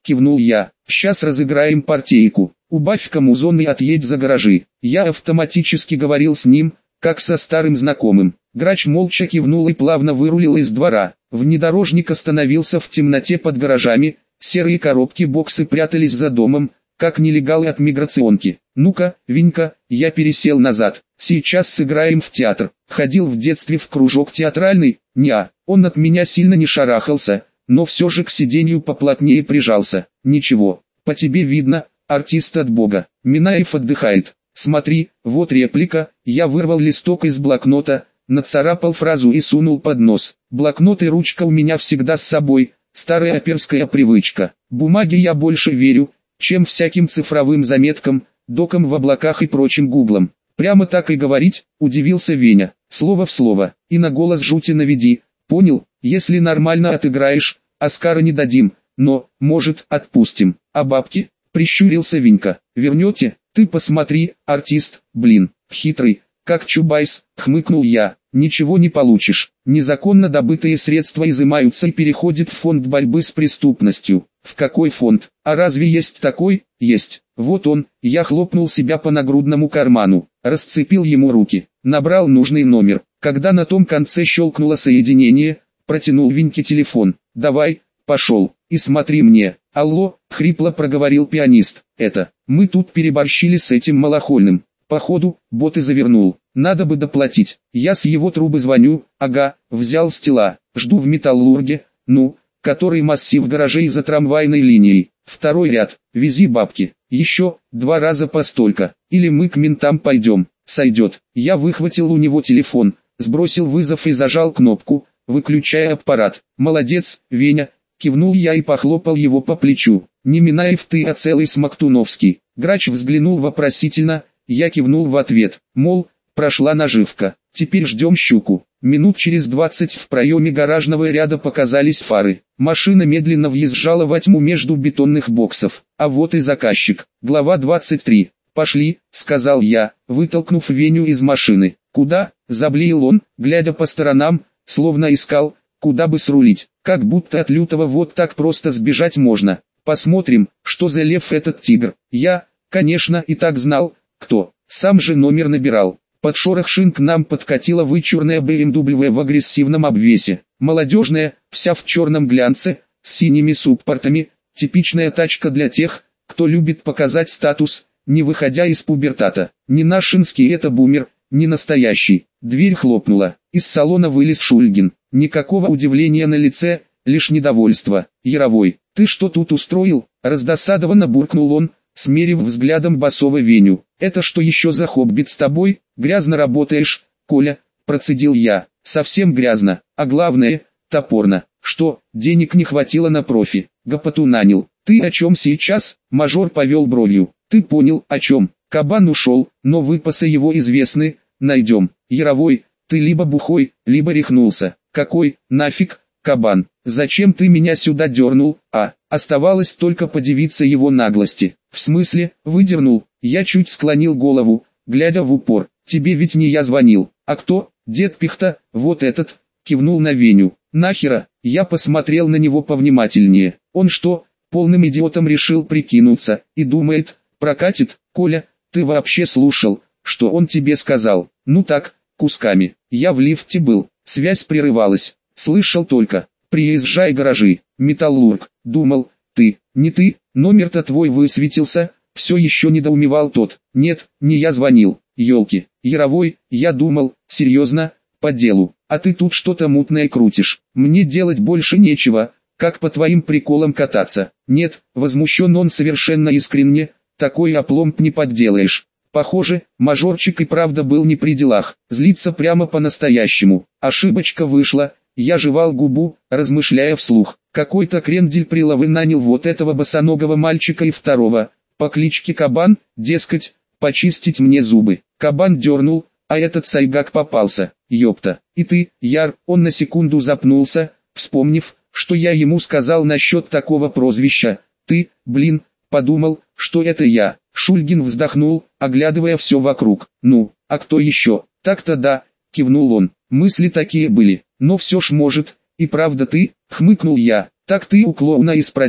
кивнул я. Сейчас разыграем партейку. Убавь-ка музон и отъедь за гаражи. Я автоматически говорил с ним, как со старым знакомым. Грач молча кивнул и плавно вырулил из двора. Внедорожник остановился в темноте под гаражами, серые коробки-боксы прятались за домом, как нелегалы от миграционки. «Ну-ка, Винька», я пересел назад. «Сейчас сыграем в театр». Ходил в детстве в кружок театральный? Неа. Он от меня сильно не шарахался, но все же к сиденью поплотнее прижался. «Ничего, по тебе видно, артист от бога. Минаев отдыхает. Смотри, вот реплика». Я вырвал листок из блокнота, нацарапал фразу и сунул под нос. Блокнот и ручка у меня всегда с собой, старая оперская привычка. Бумаге я больше верю, чем всяким цифровым заметкам, докам в облаках и прочим гуглам. «Прямо так и говорить?» – удивился Веня. «Слово в слово, и на голос жути наведи, понял? Если нормально отыграешь, Оскара не дадим, но, может, отпустим. А бабки?» – прищурился Винька. «Вернете? Ты посмотри, артист, блин, хитрый, как Чубайс», – хмыкнул я. «Ничего не получишь. Незаконно добытые средства изымаются и переходят в фонд борьбы с преступностью». «В какой фонд? А разве есть такой?» «Есть. Вот он». Я хлопнул себя по нагрудному карману, расцепил ему руки, набрал нужный номер. Когда на том конце щелкнуло соединение, протянул Виньке телефон. «Давай, пошел, и смотри мне». «Алло», — хрипло проговорил пианист. «Это, мы тут переборщили с этим малохольным. Походу, бот и завернул. Надо бы доплатить. Я с его трубы звоню, ага, взял с тела. Жду в Металлурге, ну, который массив гаражей за трамвайной линией. Второй ряд, вези бабки. Еще 2 раза по столько. Или мы к ментам пойдем». «Сойдет». Я выхватил у него телефон, сбросил вызов и зажал кнопку, выключая аппарат. «Молодец, Веня», кивнул я и похлопал его по плечу. «Не Минаев ты, а целый Смоктуновский». Грач взглянул вопросительно, я кивнул в ответ, мол, прошла наживка. Теперь ждем щуку. Минут через 20 в проеме гаражного ряда показались фары. Машина медленно въезжала во тьму между бетонных боксов. А вот и заказчик. Глава 23. «Пошли», — сказал я, вытолкнув Веню из машины. «Куда?» — заблеял он, глядя по сторонам, словно искал, куда бы срулить. Как будто от лютого вот так просто сбежать можно. «Посмотрим, что за лев этот тигр». Я, конечно, и так знал, кто. Сам же номер набирал. Под шорох шин к нам подкатила вычурная BMW в агрессивном обвесе. Молодежная, вся в черном глянце, с синими суппортами, типичная тачка для тех, кто любит показать статус, не выходя из пубертата. Не нашинский это бумер, не настоящий. Дверь хлопнула. Из салона вылез Шульгин. Никакого удивления на лице, лишь недовольство. «Яровой, ты что тут устроил?» Раздосадованно буркнул он, смерив взглядом босого Веню. «Это что еще за хоббит с тобой? Грязно работаешь, Коля», процедил я. «Совсем грязно, а главное, топорно. Что, денег не хватило на профи?» Гопоту нанял. «Ты о чем сейчас?» Мажор повел бровью. «Ты понял, о чем?» «Кабан ушел, но выпасы его известны, найдем». «Яровой, ты либо бухой, либо рехнулся». «Какой, нафиг, кабан? Зачем ты меня сюда дернул?» Оставалось только подивиться его наглости. «В смысле, выдернул?» Я чуть склонил голову, глядя в упор. «Тебе ведь не я звонил. А кто?» «Дед Пихта, вот этот», кивнул на Веню. «Нахера?» Я посмотрел на него повнимательнее. «Он что, полным идиотом решил прикинуться, и думает, прокатит?» «Коля, ты вообще слушал, что он тебе сказал?» «Ну так, кусками. Я в лифте был, связь прерывалась. Слышал только, приезжай гаражи, Металлург». «Думал, ты, не ты, номер-то твой высветился», все еще недоумевал тот. «Нет, не я звонил, елки». «Яровой, я думал, серьезно, по делу, а ты тут что-то мутное крутишь. Мне делать больше нечего, как по твоим приколам кататься». «Нет», возмущен он совершенно искренне, такой опломб не подделаешь. Похоже, мажорчик и правда был не при делах, злиться прямо по-настоящему. Ошибочка вышла. Я жевал губу, размышляя вслух. Какой-то крендель приловы нанял вот этого босоногого мальчика и второго, по кличке Кабан, дескать, почистить мне зубы. Кабан дернул, а этот сайгак попался. Ёпта. И ты, Яр, он на секунду запнулся, вспомнив, что я ему сказал насчет такого прозвища. Ты, блин, подумал, что это я. Шульгин вздохнул, оглядывая все вокруг. «Ну, а кто еще?» «Так-то да», кивнул он. «Мысли такие были. Но все ж может, и правда ты?» Хмыкнул я. «Так ты у клоуна и спроси,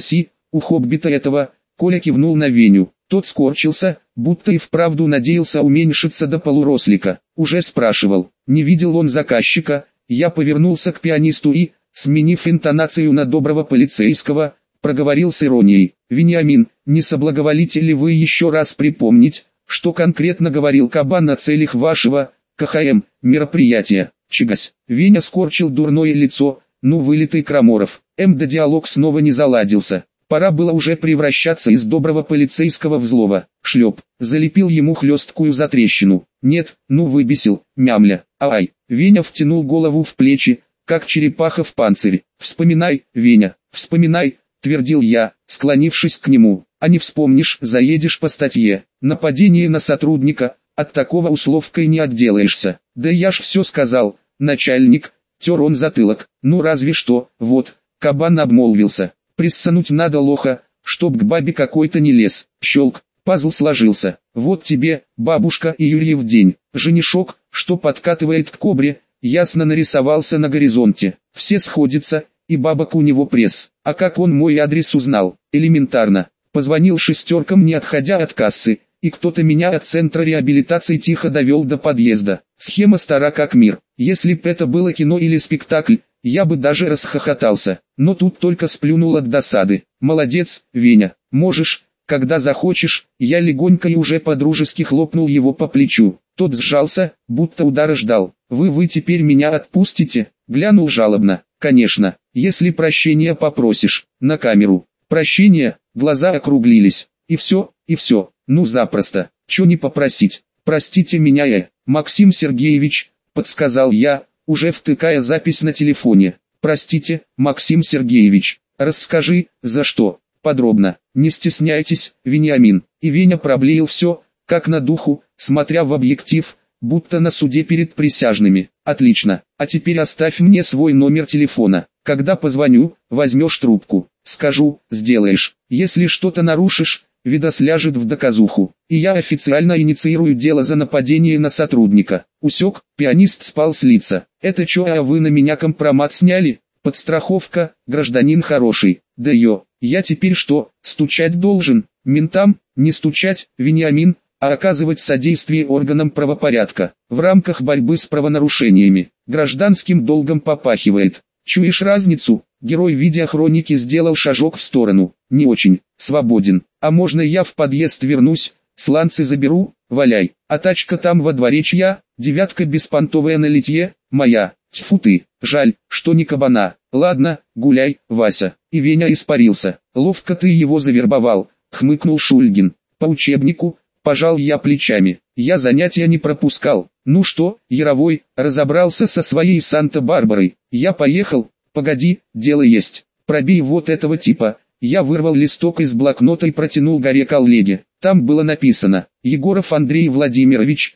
у хоббита этого. Коля кивнул на Веню. Тот скорчился, будто и вправду надеялся уменьшиться до полурослика. Уже спрашивал, не видел он заказчика. Я повернулся к пианисту и, сменив интонацию на доброго полицейского, проговорил с иронией: «Вениамин, не соблаговолите ли вы еще раз припомнить, что конкретно говорил Кабан на целях вашего, КХМ, мероприятия?» Чигась. Веня скорчил дурное лицо. Ну вылитый Краморов. Да диалог снова не заладился. Пора было уже превращаться из доброго полицейского в злого. Шлеп. Залепил ему хлесткую затрещину. Нет, ну выбесил, мямля. Ай. Веня втянул голову в плечи, как черепаха в панцирь. «Вспоминай, Веня, вспоминай», твердил я, склонившись к нему. «А не вспомнишь, заедешь по статье. Нападение на сотрудника, от такого условкой не отделаешься». «Да я ж все сказал, начальник», тер он затылок. «Ну разве что, вот», Кабан обмолвился. «Приссануть надо лоха, чтоб к бабе какой-то не лез». Щелк, пазл сложился. «Вот тебе, бабушка и Юрьев день». Женишок, что подкатывает к кобре, ясно нарисовался на горизонте. Все сходятся, и бабок у него пресс. А как он мой адрес узнал? Элементарно. Позвонил шестеркам, не отходя от кассы, и кто-то меня от центра реабилитации тихо довел до подъезда. Схема стара как мир. Если б это было кино или спектакль, я бы даже расхохотался. Но тут только сплюнул от досады. «Молодец, Веня, можешь, когда захочешь». Я легонько и уже по-дружески хлопнул его по плечу. Тот сжался, будто удара ждал. «Вы теперь меня отпустите?» Глянул жалобно. «Конечно, если прощения попросишь». На камеру. «Прощения?» Глаза округлились. И все, ну запросто. Чё не попросить? «Простите меня, Максим Сергеевич», подсказал я, уже втыкая запись на телефоне. «Простите, Максим Сергеевич, расскажи, за что?» «Подробно, не стесняйтесь, Вениамин». И Веня проблеял все, как на духу, смотря в объектив, будто на суде перед присяжными. «Отлично, а теперь оставь мне свой номер телефона. Когда позвоню, возьмешь трубку. Скажу, сделаешь. Если что-то нарушишь, видос ляжет в доказуху, и я официально инициирую дело за нападение на сотрудника». Усек, пианист спал с лица. «Это чё, а вы на меня компромат сняли? Подстраховка, гражданин хороший». «Да я теперь что, стучать должен? Ментам? Не стучать, Вениамин, а оказывать содействие органам правопорядка. В рамках борьбы с правонарушениями. Гражданским долгом попахивает. Чуешь разницу?» Герой видеохроники сделал шажок в сторону. «Не очень, свободен. А можно я в подъезд вернусь, сланцы заберу, валяй. А тачка там во дворе чья? Девятка беспонтовая на литье, моя. Тьфу ты, жаль, что не кабана. Ладно, гуляй, Вася». И Веня испарился. «Ловко ты его завербовал», хмыкнул Шульгин. «По учебнику», пожал я плечами. «Я занятия не пропускал». «Ну что, Яровой, разобрался со своей Санта-Барбарой?» «Я поехал». «Погоди, дело есть. Пробей вот этого типа». Я вырвал листок из блокнота и протянул горе коллеге. Там было написано: «Егоров Андрей Владимирович,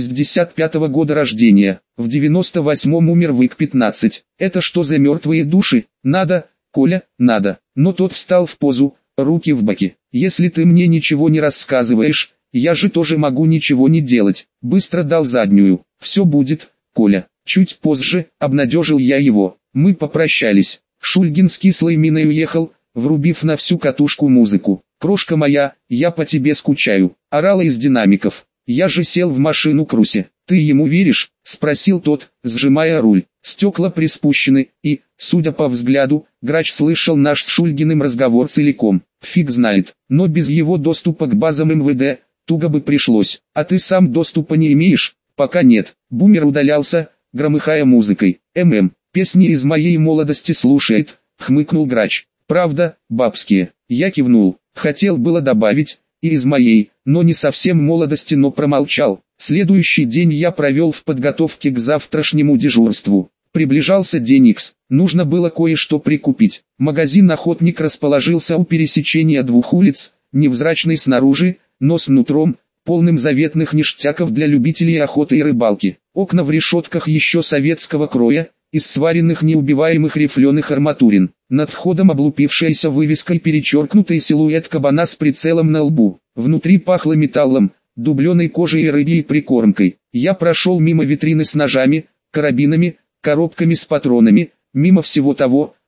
65-го года рождения, в 98-м умер в ИК-15. Это что за мертвые души? Надо, Коля, надо». Но тот встал в позу, руки в боки. «Если ты мне ничего не рассказываешь, я же тоже могу ничего не делать». Быстро дал заднюю. «Все будет, Коля». Чуть позже обнадежил я его. Мы попрощались. Шульгин с кислой миной уехал, врубив на всю катушку музыку. «Крошка моя, я по тебе скучаю», орала из динамиков. Я же сел в машину к Русе. «Ты ему веришь?» — спросил тот, сжимая руль. Стекла приспущены, и, судя по взгляду, Грач слышал наш с Шульгиным разговор целиком. Фиг знает, но без его доступа к базам МВД, туго бы пришлось. «А ты сам доступа не имеешь?» «Пока нет». Бумер удалялся, громыхая музыкой. Песни из моей молодости слушает», хмыкнул Грач. «Правда, бабские». Я кивнул. Хотел было добавить, и из моей, но не совсем молодости, но промолчал. Следующий день я провел в подготовке к завтрашнему дежурству. Приближался день Икс. Нужно было кое-что прикупить. Магазин «Охотник» расположился у пересечения двух улиц, невзрачный снаружи, но с нутром, полным заветных ништяков для любителей охоты и рыбалки. Окна в решетках еще советского кроя, из сваренных неубиваемых рифленых арматурин. Над входом облупившаяся вывеска и перечеркнутый силуэт кабана с прицелом на лбу. Внутри пахло металлом, дубленой кожей и рыбьей прикормкой. Я прошел мимо витрины с ножами, карабинами, коробками с патронами, мимо всего того,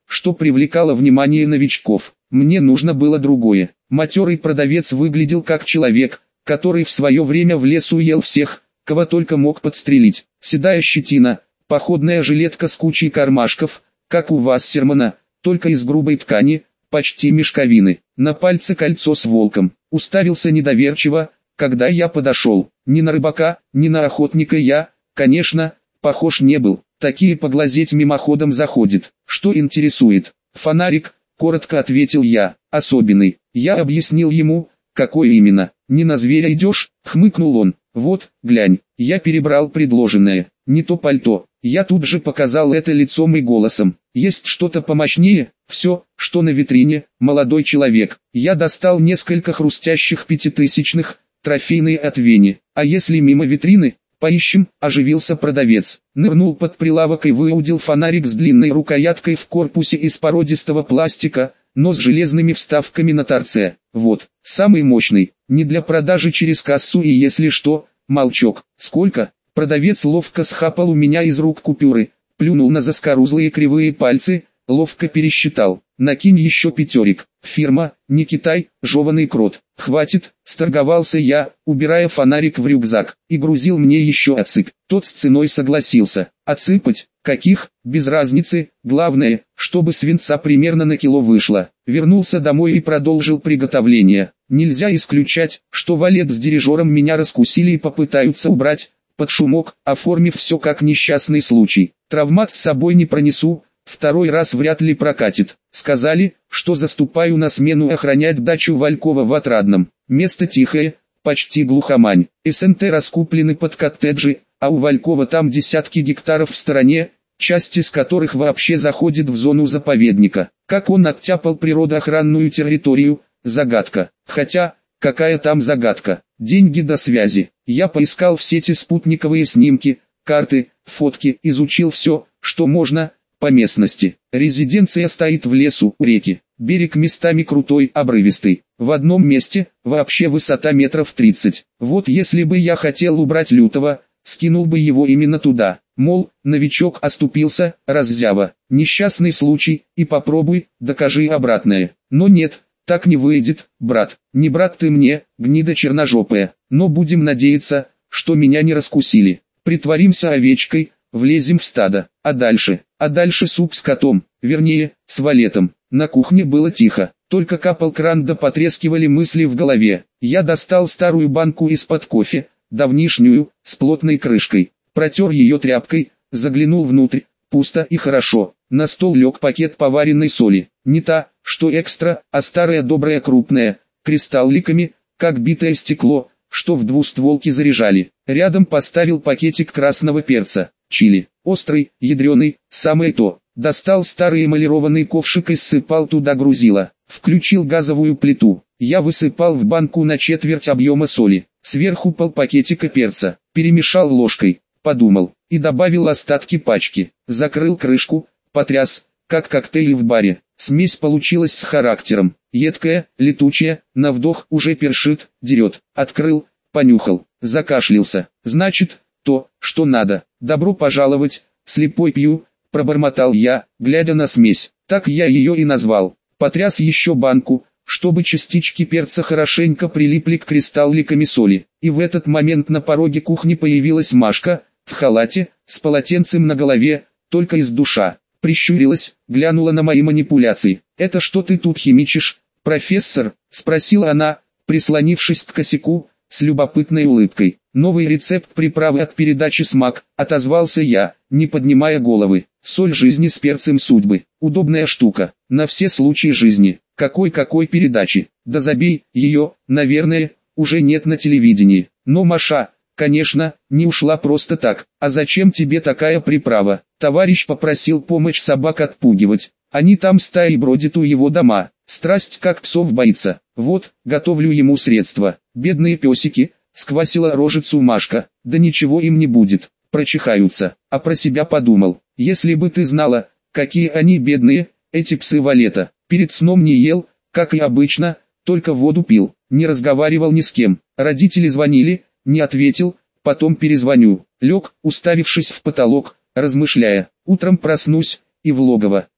что привлекало внимание новичков. Мне нужно было другое. Матерый продавец выглядел как человек, который в свое время в лесу ел всех, кого только мог подстрелить. Седая щетина, походная жилетка с кучей кармашков, как у Вассермана, только из грубой ткани, почти мешковины. На пальце кольцо с волком. Уставился недоверчиво, когда я подошел. Ни на рыбака, ни на охотника я, конечно, похож не был. Такие поглазеть мимоходом заходит. Что интересует? Фонарик, коротко ответил я. Особенный. Я объяснил ему, какой именно. Не на зверя идешь, хмыкнул он. Вот, глянь. Я перебрал предложенное. Не то пальто. Я тут же показал это лицом и голосом. Есть что-то помощнее? Все, что на витрине, молодой человек. Я достал несколько хрустящих пятитысячных, трофейные от Вени. А если мимо витрины? Поищем, оживился продавец. Нырнул под прилавок и выудил фонарик с длинной рукояткой в корпусе из породистого пластика, но с железными вставками на торце. Вот, самый мощный, не для продажи через кассу и если что, молчок. Сколько? Продавец ловко схапал у меня из рук купюры, плюнул на заскорузлые кривые пальцы, ловко пересчитал. Накинь еще пятерик. Фирма, не Китай, жеваный крот. Хватит, сторговался я, убирая фонарик в рюкзак, и грузил мне еще отсыпь. Тот с ценой согласился. Отсыпать? Каких? Без разницы, главное, чтобы свинца примерно на кило вышло. Вернулся домой и продолжил приготовление. Нельзя исключать, что Валет с дирижером меня раскусили и попытаются убрать, под шумок, оформив все как несчастный случай. Травмат с собой не пронесу, второй раз вряд ли прокатит. Сказали, что заступаю на смену охранять дачу Валькова в Отрадном. Место тихое, почти глухомань. СНТ раскуплены под коттеджи, а у Валькова там десятки гектаров в стороне, часть из которых вообще заходит в зону заповедника. Как он оттяпал природоохранную территорию, загадка. Хотя, какая там загадка? Деньги до связи. Я поискал в сети спутниковые снимки, карты, фотки, изучил все, что можно, по местности. Резиденция стоит в лесу, у реки. Берег местами крутой, обрывистый. В одном месте, вообще высота метров 30. Вот если бы я хотел убрать Лютого, скинул бы его именно туда. Мол, новичок оступился, раззява. Несчастный случай, и попробуй, докажи обратное. Но нет, так не выйдет, брат. Не брат ты мне, гнида черножопая. Но будем надеяться, что меня не раскусили. Притворимся овечкой, влезем в стадо. А дальше суп с котом, вернее, с Валетом. На кухне было тихо, только капал кран да потрескивали мысли в голове. Я достал старую банку из-под кофе, давнишнюю, с плотной крышкой. Протер ее тряпкой, заглянул внутрь, пусто и хорошо. На стол лег пакет поваренной соли. Не та, что экстра, а старая добрая крупная, кристалликами, как битое стекло, что в двустволке заряжали. Рядом поставил пакетик красного перца, чили, острый, ядреный, самое то. Достал старый эмалированный ковшик и ссыпал туда грузило. Включил газовую плиту. Я высыпал в банку на четверть объема соли. Сверху полпакетика перца. Перемешал ложкой. Подумал. И добавил остатки пачки. Закрыл крышку. Потряс, как коктейли в баре. Смесь получилась с характером. Едкая, летучая, на вдох уже першит, дерет. Открыл, понюхал, закашлялся. Значит, то, что надо. Добро пожаловать, слепой пью, пробормотал я, глядя на смесь. Так я ее и назвал. Потряс еще банку, чтобы частички перца хорошенько прилипли к кристалликами соли. И в этот момент на пороге кухни появилась Машка, в халате, с полотенцем на голове, только из душа. Прищурилась, глянула на мои манипуляции. «Это что ты тут химичишь, профессор?» — спросила она, прислонившись к косяку, с любопытной улыбкой. «Новый рецепт приправы от передачи «Смак», — отозвался я, не поднимая головы. «Соль жизни с перцем судьбы. Удобная штука, на все случаи жизни. Какой передачи? Да забей, ее, наверное, уже нет на телевидении. Но Маша, конечно, не ушла просто так. А зачем тебе такая приправа? Товарищ попросил помочь собак отпугивать. Они там стаей бродят у его дома. Страсть как псов боится. Вот, готовлю ему средства. Бедные песики», — сквасила рожицу Машка. «Да ничего им не будет, прочихаются». А про себя подумал. «Если бы ты знала, какие они бедные, эти псы Валета. Перед сном не ел, как и обычно, только воду пил, не разговаривал ни с кем. Родители звонили, не ответил, потом перезвоню». Лег, уставившись в потолок, размышляя. Утром проснусь, и в логово.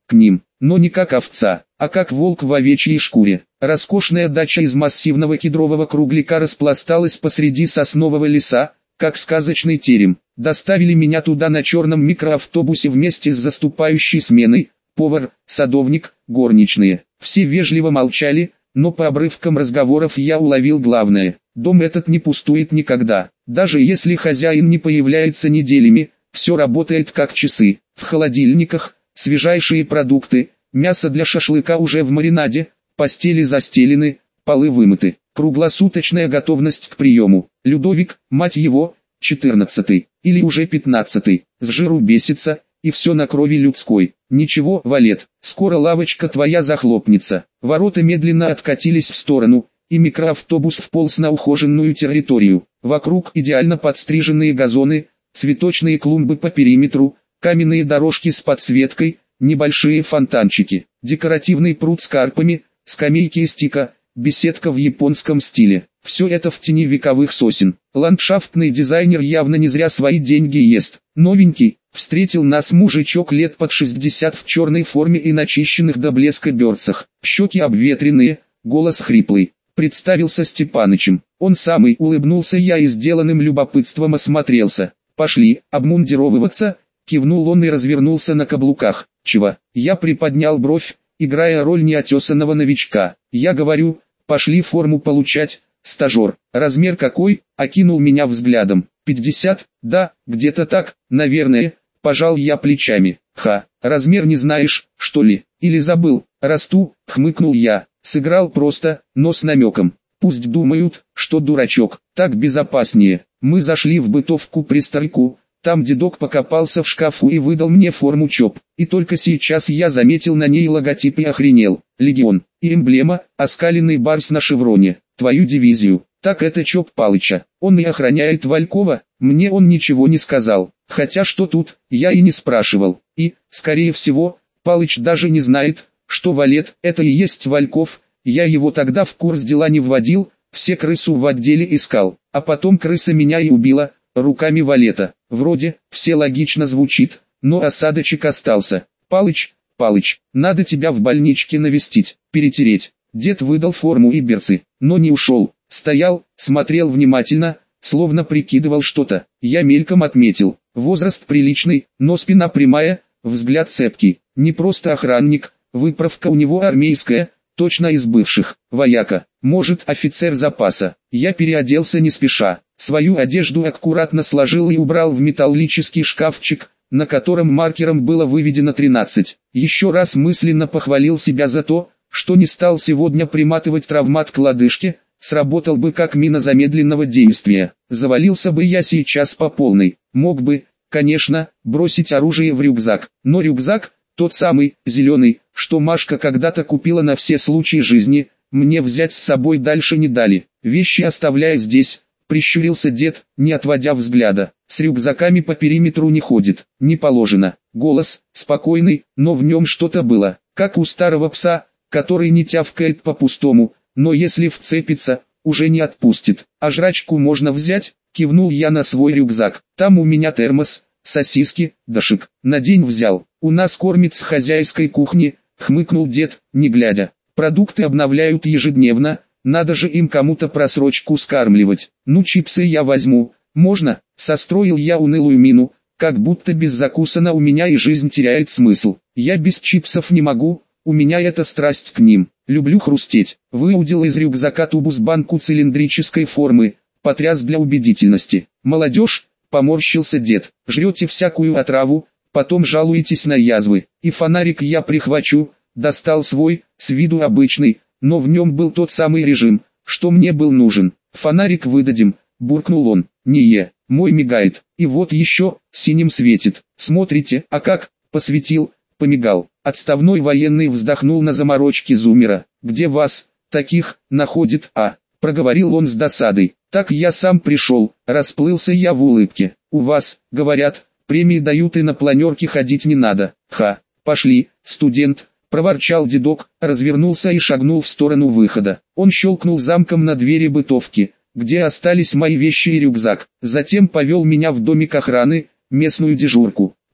к ним, но не как овца, а как волк в овечьей шкуре. Роскошная дача из массивного кедрового кругляка распласталась посреди соснового леса, как сказочный терем. Доставили меня туда на черном микроавтобусе вместе с заступающей сменой, повар, садовник, горничные. Все вежливо молчали, но по обрывкам разговоров я уловил главное. Дом этот не пустует никогда. Даже если хозяин не появляется неделями, все работает как часы. В холодильниках свежайшие продукты, мясо для шашлыка уже в маринаде, постели застелены, полы вымыты. Круглосуточная готовность к приему. Людовик, мать его, 14-й, или уже 15-й, с жиру бесится, и все на крови людской. Ничего, Валет, скоро лавочка твоя захлопнется. Ворота медленно откатились в сторону, и микроавтобус вполз на ухоженную территорию. Вокруг идеально подстриженные газоны, цветочные клумбы по периметру, каменные дорожки с подсветкой, небольшие фонтанчики, декоративный пруд с карпами, скамейки из тика, беседка в японском стиле. Все это в тени вековых сосен. Ландшафтный дизайнер явно не зря свои деньги ест. Новенький, встретил нас мужичок лет под 60 в черной форме и начищенных до блеска берцах. Щеки обветренные, голос хриплый. Представился Степанычем. Он самый, улыбнулся я и сделанным любопытством осмотрелся. Пошли, обмундировываться, кивнул он и развернулся на каблуках. Чего? Я приподнял бровь, играя роль неотесанного новичка. Я говорю, пошли форму получать. Стажер, размер какой? Окинул меня взглядом. 50, да, где-то так, наверное, пожал я плечами. Ха, размер не знаешь, что ли? Или забыл? Расту, хмыкнул я. Сыграл просто, но с намеком. Пусть думают, что дурачок, так безопаснее. Мы зашли в бытовку при старику, там дедок покопался в шкафу и выдал мне форму ЧОП. И только сейчас я заметил на ней логотип и охренел. Легион, и эмблема, оскаленный барс на шевроне. Твою дивизию. Так это ЧОП Палыча. Он и охраняет Валькова, мне он ничего не сказал. Хотя что тут, я и не спрашивал. И, скорее всего, Палыч даже не знает, что Валет это и есть Вальков. Я его тогда в курс дела не вводил, все крысу в отделе искал. А потом крыса меня и убила, руками Валета. Вроде, все логично звучит, но осадочек остался. Палыч, надо тебя в больничке навестить, перетереть. Дед выдал форму и берцы, но не ушел. Стоял, смотрел внимательно, словно прикидывал что-то. Я мельком отметил. Возраст приличный, но спина прямая, взгляд цепкий. Не просто охранник, выправка у него армейская, точно из бывших. Вояка, может офицер запаса. Я переоделся не спеша. Свою одежду аккуратно сложил и убрал в металлический шкафчик, на котором маркером было выведено 13. Еще раз мысленно похвалил себя за то, что не стал сегодня приматывать травмат к лодыжке, сработал бы как мина замедленного действия. Завалился бы я сейчас по полной. Мог бы, конечно, бросить оружие в рюкзак. Но рюкзак, тот самый, зеленый, что Машка когда-то купила на все случаи жизни, мне взять с собой дальше не дали. Вещи оставляя здесь, прищурился дед, не отводя взгляда. С рюкзаками по периметру не ходит, не положено. Голос, спокойный, но в нем что-то было, как у старого пса, который не тявкает по-пустому, но если вцепится, уже не отпустит. А жрачку можно взять, кивнул я на свой рюкзак. Там у меня термос, сосиски, дошик. На день взял. У нас кормят с хозяйской кухни, хмыкнул дед, не глядя. Продукты обновляют ежедневно, надо же им кому-то просрочку скармливать. Ну чипсы я возьму, можно? Состроил я унылую мину, как будто без закусана у меня и жизнь теряет смысл. Я без чипсов не могу. У меня это страсть к ним. Люблю хрустеть. Выудил из рюкзака тубус банку цилиндрической формы, потряс для убедительности. Молодежь, поморщился дед, жрете всякую отраву, потом жалуетесь на язвы. И фонарик я прихвачу, достал свой, с виду обычный, но в нем был тот самый режим, что мне был нужен. Фонарик выдадим, буркнул он. Не мой мигает. И вот еще, синим светит. Смотрите, а как, посветил, помигал. Отставной военный вздохнул на заморочке зумера. Где вас, таких, находит, проговорил он с досадой. Так я сам пришел, расплылся я в улыбке. У вас, говорят, премии дают и на планерке ходить не надо. Ха, пошли, студент, проворчал дедок, развернулся и шагнул в сторону выхода. Он щелкнул замком на двери бытовки, где остались мои вещи и рюкзак. Затем повел меня в домик охраны, местную дежурку.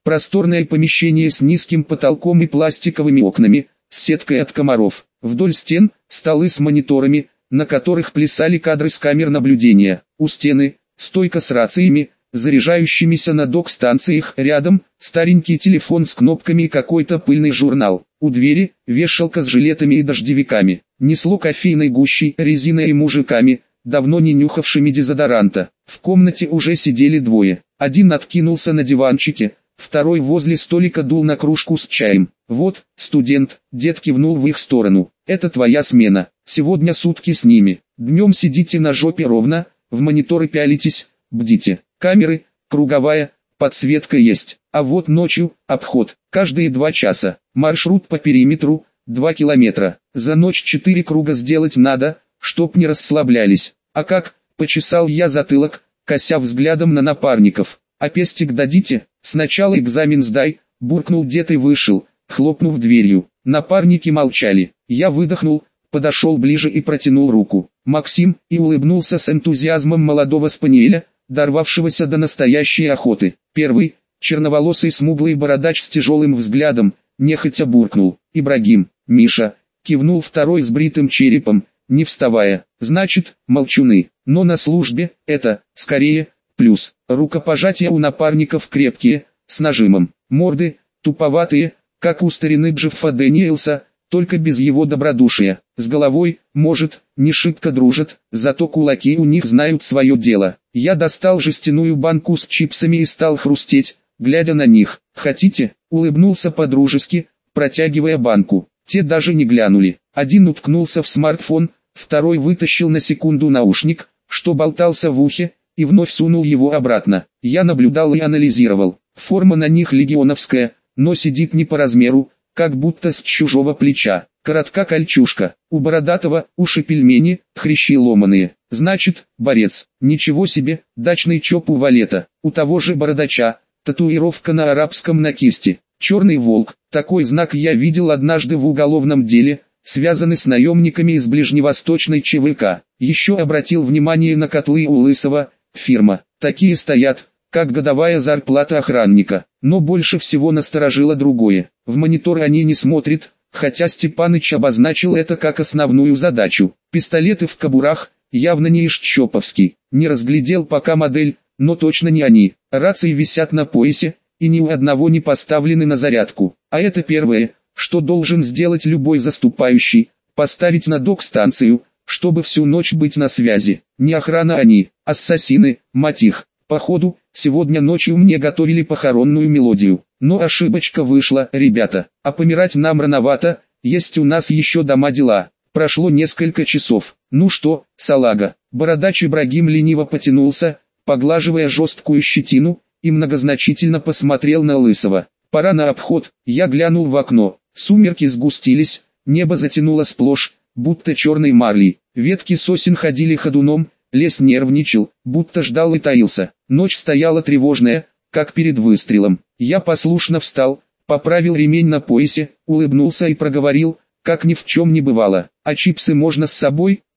Просторное помещение с низким потолком и пластиковыми окнами, с сеткой от комаров. Вдоль стен – столы с мониторами, на которых плясали кадры с камер наблюдения. У стены – стойка с рациями, заряжающимися на док-станциях. Рядом – старенький телефон с кнопками и какой-то пыльный журнал. У двери – вешалка с жилетами и дождевиками. Несло кофейной гущей, резиной и мужиками, давно не нюхавшими дезодоранта. В комнате уже сидели двое. Один откинулся на диванчике, второй возле столика дул на кружку с чаем. «Вот, студент», — дед кивнул в их сторону, — «это твоя смена, сегодня сутки с ними. Днем сидите на жопе ровно, в мониторы пялитесь, бдите. Камеры, круговая, подсветка есть. А вот ночью, обход, каждые 2 часа. Маршрут по периметру, 2 километра. За ночь 4 круга сделать надо, чтоб не расслаблялись. А как?» — почесал я затылок, кося взглядом на напарников. «А пестик дадите? Сначала экзамен сдай», — буркнул дед и вышел, хлопнув дверью. Напарники молчали. Я выдохнул, подошел ближе и протянул руку. «Максим», и улыбнулся с энтузиазмом молодого спаниеля, дорвавшегося до настоящей охоты. Первый, черноволосый смуглый бородач с тяжелым взглядом, нехотя буркнул. «Ибрагим». «Миша», кивнул второй с бритым черепом, не вставая. «Значит, молчуны, но на службе, это, скорее, плюс». Рукопожатия у напарников крепкие, с нажимом. Морды, туповатые, как у старины Джеффа Дэниелса, только без его добродушия. С головой, может, не шибко дружат, зато кулаки у них знают свое дело. Я достал жестяную банку с чипсами и стал хрустеть, глядя на них. «Хотите?» — улыбнулся по-дружески, протягивая банку. Те даже не глянули. Один уткнулся в смартфон, второй вытащил на секунду наушник, что болтался в ухе, и вновь сунул его обратно. Я наблюдал и анализировал. Форма на них легионовская, но сидит не по размеру, как будто с чужого плеча. Коротка кольчушка. У бородатого уши пельмени, хрящи ломаные. Значит, борец. Ничего себе, дачный чоп у валета. У того же бородача, татуировка на арабском на кисти. Черный волк. Такой знак я видел однажды в уголовном деле, связанный с наемниками из ближневосточной ЧВК. Еще обратил внимание на котлы у Лысого. Фирма. Такие стоят, как годовая зарплата охранника. Но больше всего насторожило другое. В мониторы они не смотрят, хотя Степаныч обозначил это как основную задачу. Пистолеты в кобурах, явно не ишчоповский. Не разглядел пока модель, но точно не они. Рации висят на поясе, и ни у одного не поставлены на зарядку. А это первое, что должен сделать любой заступающий, поставить на док-станцию, чтобы всю ночь быть на связи. Не охрана они, ассасины, мать их. Походу, сегодня ночью мне готовили похоронную мелодию. Но ошибочка вышла, ребята. А помирать нам рановато, есть у нас еще дома дела. Прошло несколько часов. «Ну что, салага?» Бородач Ибрагим лениво потянулся, поглаживая жесткую щетину, и многозначительно посмотрел на Лысого. «Пора на обход». Я глянул в окно. Сумерки сгустились, небо затянуло сплошь, будто черной марлей. Ветки сосен ходили ходуном, лес нервничал, будто ждал и таился. Ночь стояла тревожная, как перед выстрелом. Я послушно встал, поправил ремень на поясе, улыбнулся и проговорил, как ни в чем не бывало. «А чипсы можно с собой?»